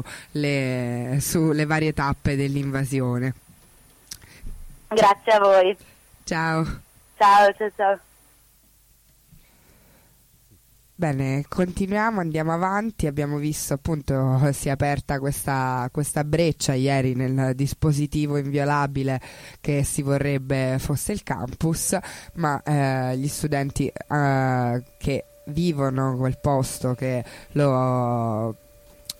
sulle, sulle varie tappe dell'invasione. Grazie a voi. Ciao. Ciao, ciao, ciao. Bene, continuiamo, andiamo avanti. Abbiamo visto appunto si è aperta questa, questa breccia ieri nel dispositivo inviolabile che si vorrebbe fosse il campus, ma eh, gli studenti eh, che vivono quel posto, che lo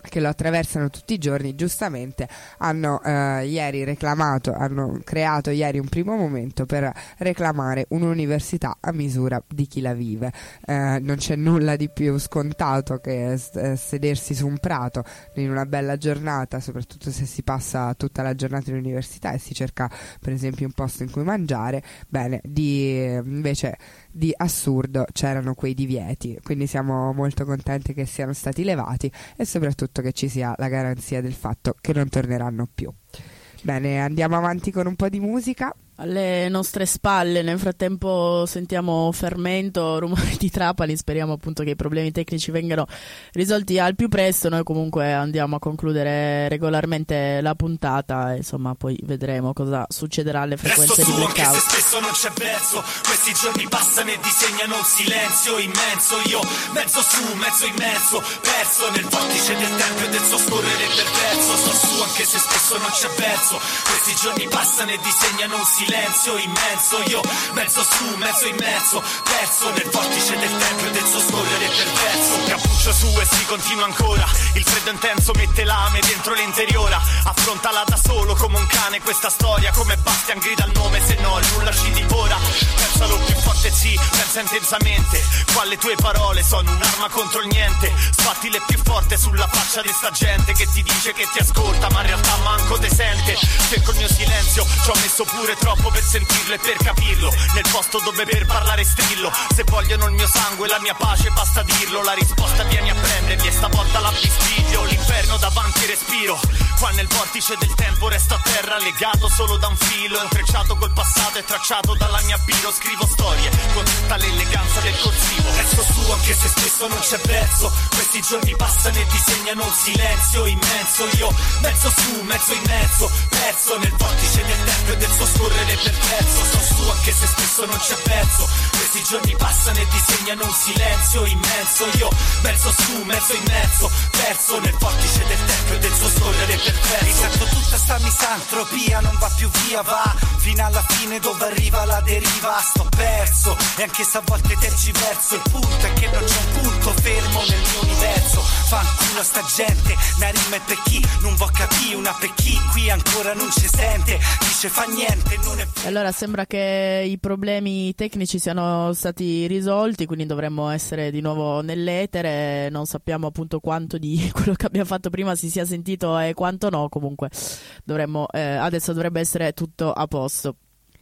che lo attraversano tutti i giorni, giustamente hanno eh, ieri reclamato, hanno creato ieri un primo momento per reclamare un'università a misura di chi la vive. Eh, non c'è nulla di più scontato che s- sedersi su un prato in una bella giornata, soprattutto se si passa tutta la giornata in università e si cerca per esempio un posto in cui mangiare. Bene, di, invece di assurdo c'erano quei divieti, quindi siamo molto contenti che siano stati levati e soprattutto che ci sia la garanzia del fatto che non torneranno più. Bene, andiamo avanti con un po' di musica. Alle nostre spalle nel frattempo sentiamo fermento, rumore di trapani, speriamo appunto che i problemi tecnici vengano risolti al più presto. Noi comunque andiamo a concludere regolarmente la puntata, insomma poi vedremo cosa succederà alle frequenze di Blackout. Anche se spesso non c'è verso, questi giorni passano e disegnano un silenzio immenso. Io mezzo su, mezzo immerso, perso nel vortice del tempo e del suo scorrere perverso. Sto su anche se spesso non c'è verso, questi giorni passano e disegnano un silenzio immenso. Io mezzo su, mezzo immerso, perso nel vortice del tempo e del suo scorrere perverso. Cappuccio su e si continua ancora, il freddo intenso mette lame dentro l'interiora. Affrontala da solo come un cane questa storia, come Bastian grida il nome se no il nulla ci divora. Pensalo più forte sì, pensa intensamente, qua le tue parole sono un'arma contro il niente. Sbattile più forte sulla faccia di sta gente che ti dice che ti ascolta ma in realtà manco te sente. Cerco il mio silenzio, ci ho messo pure troppo per sentirlo e per capirlo, nel posto dove per parlare strillo. Se vogliono il mio sangue, la mia pace, basta dirlo. La risposta vieni a prenderli e stavolta la bisbiglio. L'inferno davanti respiro, qua nel vortice del tempo resto a terra, legato solo da un filo, intrecciato col passato e tracciato dalla mia biro. Scrivo storie con tutta l'eleganza del corsivo, resto su anche se spesso non c'è verso. Questi giorni passano e disegnano un silenzio immenso. Io mezzo su, mezzo immerso, perso nel vortice del tempo e del suo scorrere perverso. Sto su anche se spesso non c'è verso, questi giorni passano e disegnano un silenzio immenso. Io mezzo su, mezzo immerso, perso nel vortice del tempo e del suo scorrere perverso. Risento tutta sta misantropia, non va più via, va fino alla fine dove arriva la deriva. Sto perso e anche se a volte tergiverso, il punto è che non c'è un punto fermo nel mio universo. Fanculo sta gente, una rima e per chi non vuol capire, una per chi qui ancora non ci sente, dice fa niente, non è. Allora sembra che i problemi tecnici siano stati risolti, quindi dovremmo essere di nuovo nell'etere. Non sappiamo appunto quanto di quello che abbiamo fatto prima si sia sentito e quanto no, comunque dovremmo, eh, adesso dovrebbe essere tutto a posto.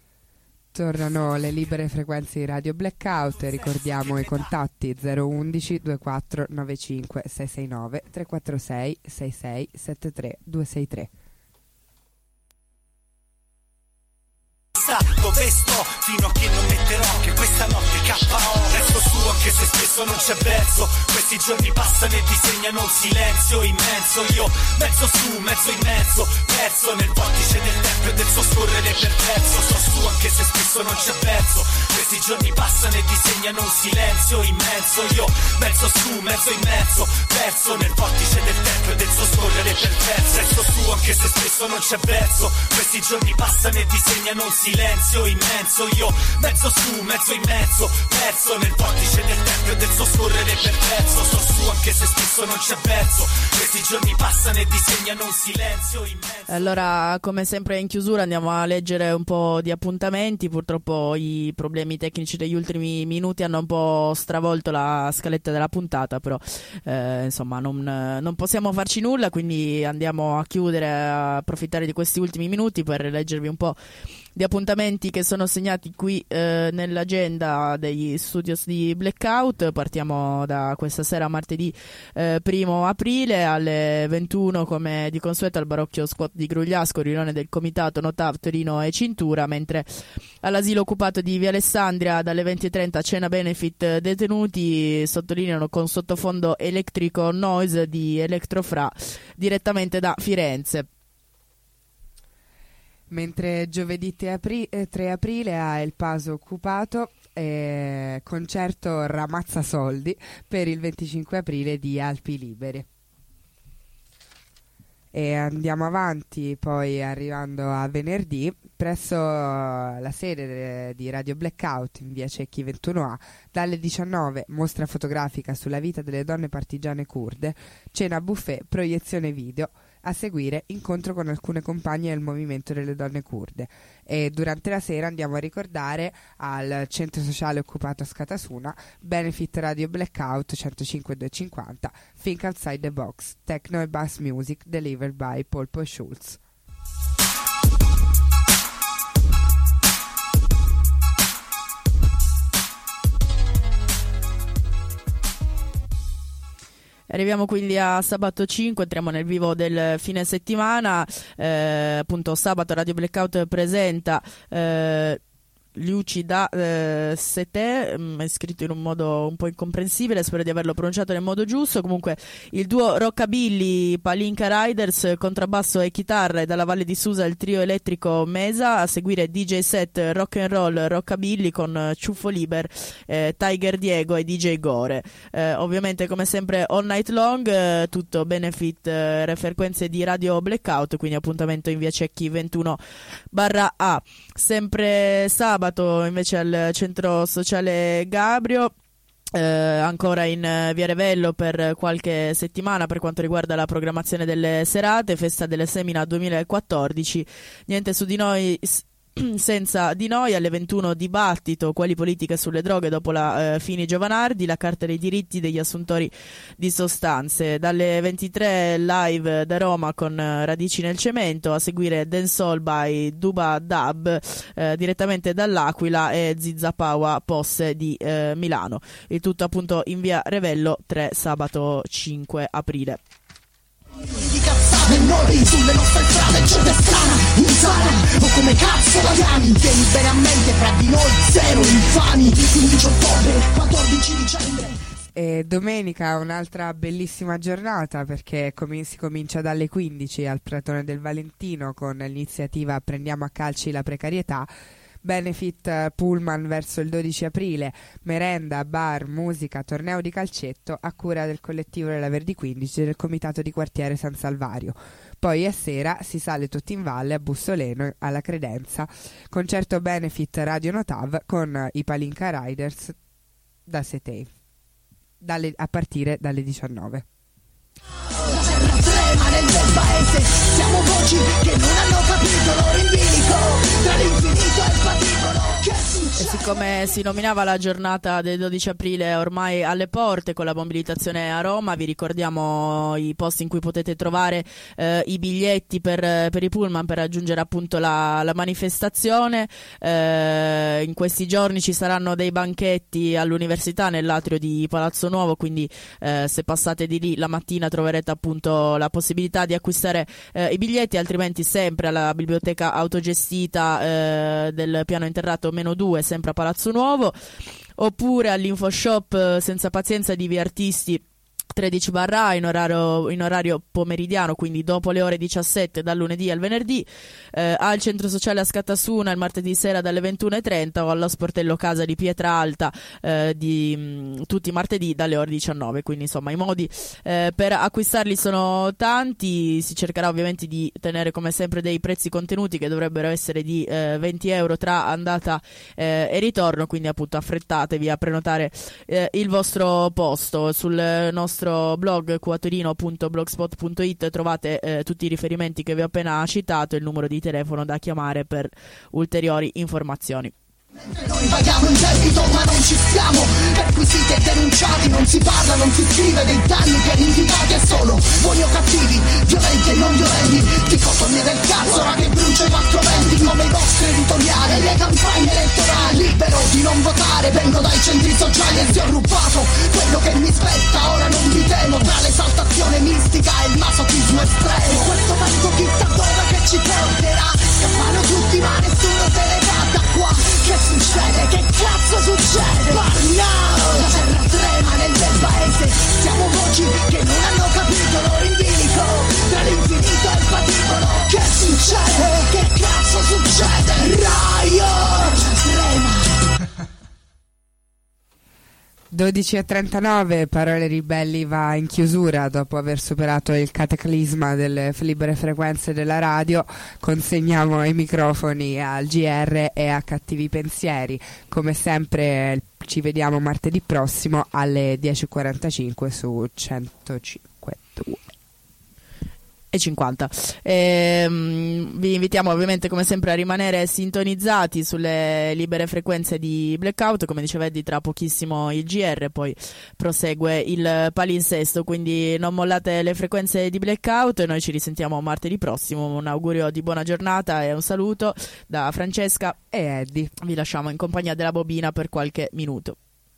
Tornano le libere frequenze di Radio Blackout, ricordiamo i contatti zero uno uno due quattro nove cinque sei sei nove tre quattro sei sei sei sette tre due sei tre. Dove sto fino a che non metterò che questa notte K O. Resto su anche se spesso non c'è verso, questi giorni passano e disegnano un silenzio immenso. Io mezzo su, mezzo immerso, perso nel vortice del tempo e del suo scorrere perverso. Sto su anche se spesso non c'è verso, questi giorni passano e disegnano un silenzio immenso. Io mezzo su, mezzo immerso, perso nel vortice del tempo e del suo scorrere perverso. Resto su anche se spesso non c'è verso, questi giorni passano e disegnano un silenzio immenso. Io mezzo su, mezzo immerso, perso nel vortice del tempo e del suo scorrere perverso. Sto su anche se spesso non c'è verso, questi giorni passano e disegnano un silenzio immenso. Allora, come sempre in chiusura andiamo a leggere un po' di appuntamenti. Purtroppo i problemi tecnici degli ultimi minuti hanno un po' stravolto la scaletta della puntata, però eh, insomma non, non possiamo farci nulla, quindi andiamo a chiudere, a approfittare di questi ultimi minuti per leggervi un po' di appuntamenti che sono segnati qui eh, nell'agenda degli studios di Blackout. Partiamo da questa sera, martedì eh, primo aprile alle ventuno, come di consueto al Barocchio Squat di Grugliasco, riunione del comitato Notav Torino e Cintura, mentre all'asilo occupato di Via Alessandria dalle venti e trenta cena benefit detenuti, sottolineano con sottofondo elettrico noise di Electrofra direttamente da Firenze. Mentre giovedì tre aprile a El Paso occupato eh, concerto Ramazza Soldi per il venticinque aprile di Alpi Liberi. E andiamo avanti poi arrivando a venerdì presso la sede de- di Radio Blackout in via Cecchi ventuno A, dalle diciannove mostra fotografica sulla vita delle donne partigiane curde, cena buffet, proiezione video, a seguire incontro con alcune compagne del movimento delle donne curde. E durante la sera andiamo a ricordare al centro sociale occupato a Scatasuna Benefit Radio Blackout centocinque duecentocinquanta Think Outside the Box, Techno e Bass Music delivered by Polpo Schulz. Arriviamo quindi a sabato cinque, entriamo nel vivo del fine settimana, eh, appunto sabato Radio Blackout presenta eh, Lucida eh, Sete, mh, è scritto in un modo un po' incomprensibile, spero di averlo pronunciato nel modo giusto. Comunque il duo Rockabilly Palinka Riders, contrabbasso e chitarra, e dalla Valle di Susa il trio elettrico Mesa, a seguire D J set rock and roll Rockabilly con Ciuffo Liber, eh, Tiger Diego e D J Gore. Eh, ovviamente come sempre all night long, eh, tutto benefit eh, frequenze di Radio Blackout, quindi appuntamento in via Cecchi ventuno barra A. Sempre sabato invece al centro sociale Gabrio, eh, ancora in eh, via Revello per qualche settimana per quanto riguarda la programmazione delle serate, festa delle Semina duemilaquattordici, niente su di noi s- senza di noi. Alle ventuno dibattito quali politiche sulle droghe dopo la eh, Fini Giovanardi, la carta dei diritti degli assuntori di sostanze. Dalle ventitré live da Roma con eh, Radici nel cemento, a seguire Dancehall by Duba Dub eh, direttamente dall'Aquila e Zizzapawa Posse di eh, Milano. Il tutto appunto in via Revello tre sabato cinque aprile. Di cazzate e noi sulle nostre strade gente strana, insana, o come cazzo la chiami? Tieni bene a mente, fra di noi zero infami. Quindici ottobre, quattordici dicembre. E domenica un'altra bellissima giornata, perché com- si comincia dalle quindici al Pratone del Valentino con l'iniziativa Prendiamo a calci la precarietà. Benefit Pullman verso il dodici aprile, merenda, bar, musica, torneo di calcetto a cura del collettivo della Verdi quindici del comitato di quartiere San Salvario. Poi a sera si sale tutti in valle a Bussoleno alla Credenza, concerto Benefit Radio Notav con i Palinka Riders da Setei dalle, a partire dalle diciannove. La terra trema nel bel paese, siamo voci che non hanno capito loro in bilico, tra l'infinito e il patibolo. E siccome si nominava la giornata del dodici aprile ormai alle porte con la mobilitazione a Roma, vi ricordiamo i posti in cui potete trovare eh, i biglietti per, per i pullman per raggiungere appunto la, la manifestazione. Eh, in questi giorni ci saranno dei banchetti all'università nell'atrio di Palazzo Nuovo, quindi eh, se passate di lì la mattina troverete appunto la possibilità di acquistare eh, i biglietti, altrimenti sempre alla biblioteca autogestita eh, del piano interrato meno due, sempre a Palazzo Nuovo, oppure all'infoshop eh, Senza Pazienza di Via Artisti tredici barra A in orario, in orario pomeridiano, quindi dopo le ore diciassette dal lunedì al venerdì, eh, al centro sociale a Scatasuna il martedì sera dalle ventuno e trenta, o allo sportello Casa di Pietralta eh, di mh, tutti i martedì dalle ore diciannove. Quindi insomma i modi eh, per acquistarli sono tanti. Si cercherà ovviamente di tenere come sempre dei prezzi contenuti che dovrebbero essere di eh, venti euro tra andata eh, e ritorno, quindi appunto affrettatevi a prenotare eh, il vostro posto. Sul nostro blog quatorino punto blogspot punto it trovate eh, tutti i riferimenti che vi ho appena citato e il numero di telefono da chiamare per ulteriori informazioni. Noi paghiamo in debito ma non ci siamo perquisiti e denunciati, non si parla, non si scrive dei danni per indicati e sono buoni o cattivi, violenti e non violenti, dicotomie del cazzo ora che brucia i quattro venti come i vostri editoriali e le campagne elettorali. Libero di non votare, vengo dai centri sociali e ti ho rubato quello che mi spetta, ora non vi temo tra l'esaltazione mistica e il masochismo estremo. Questo vento chissà dove che ci porterà, scappano tutti ma nessuno se ne va da qua. Che succede? Che cazzo succede? Parliamo! La terra trema nel bel paese, siamo voci che non hanno capito loro in bilico, tra l'infinito e il patibolo. Che succede? Che cazzo succede? Riot! Trema! dodici e trentanove, Parole Ribelli va in chiusura dopo aver superato il cataclisma delle libere frequenze della radio. Consegniamo i microfoni al G R e a Cattivi Pensieri. Come sempre ci vediamo martedì prossimo alle dieci e quarantacinque su centocinque due e cinquanta. Ehm, vi invitiamo ovviamente come sempre a rimanere sintonizzati sulle libere frequenze di Blackout. Come diceva Eddie, tra pochissimo il G R, poi prosegue il palinsesto, quindi non mollate le frequenze di Blackout e noi ci risentiamo martedì prossimo. Un augurio di buona giornata e un saluto da Francesca e Eddie. Vi lasciamo in compagnia della bobina per qualche minuto.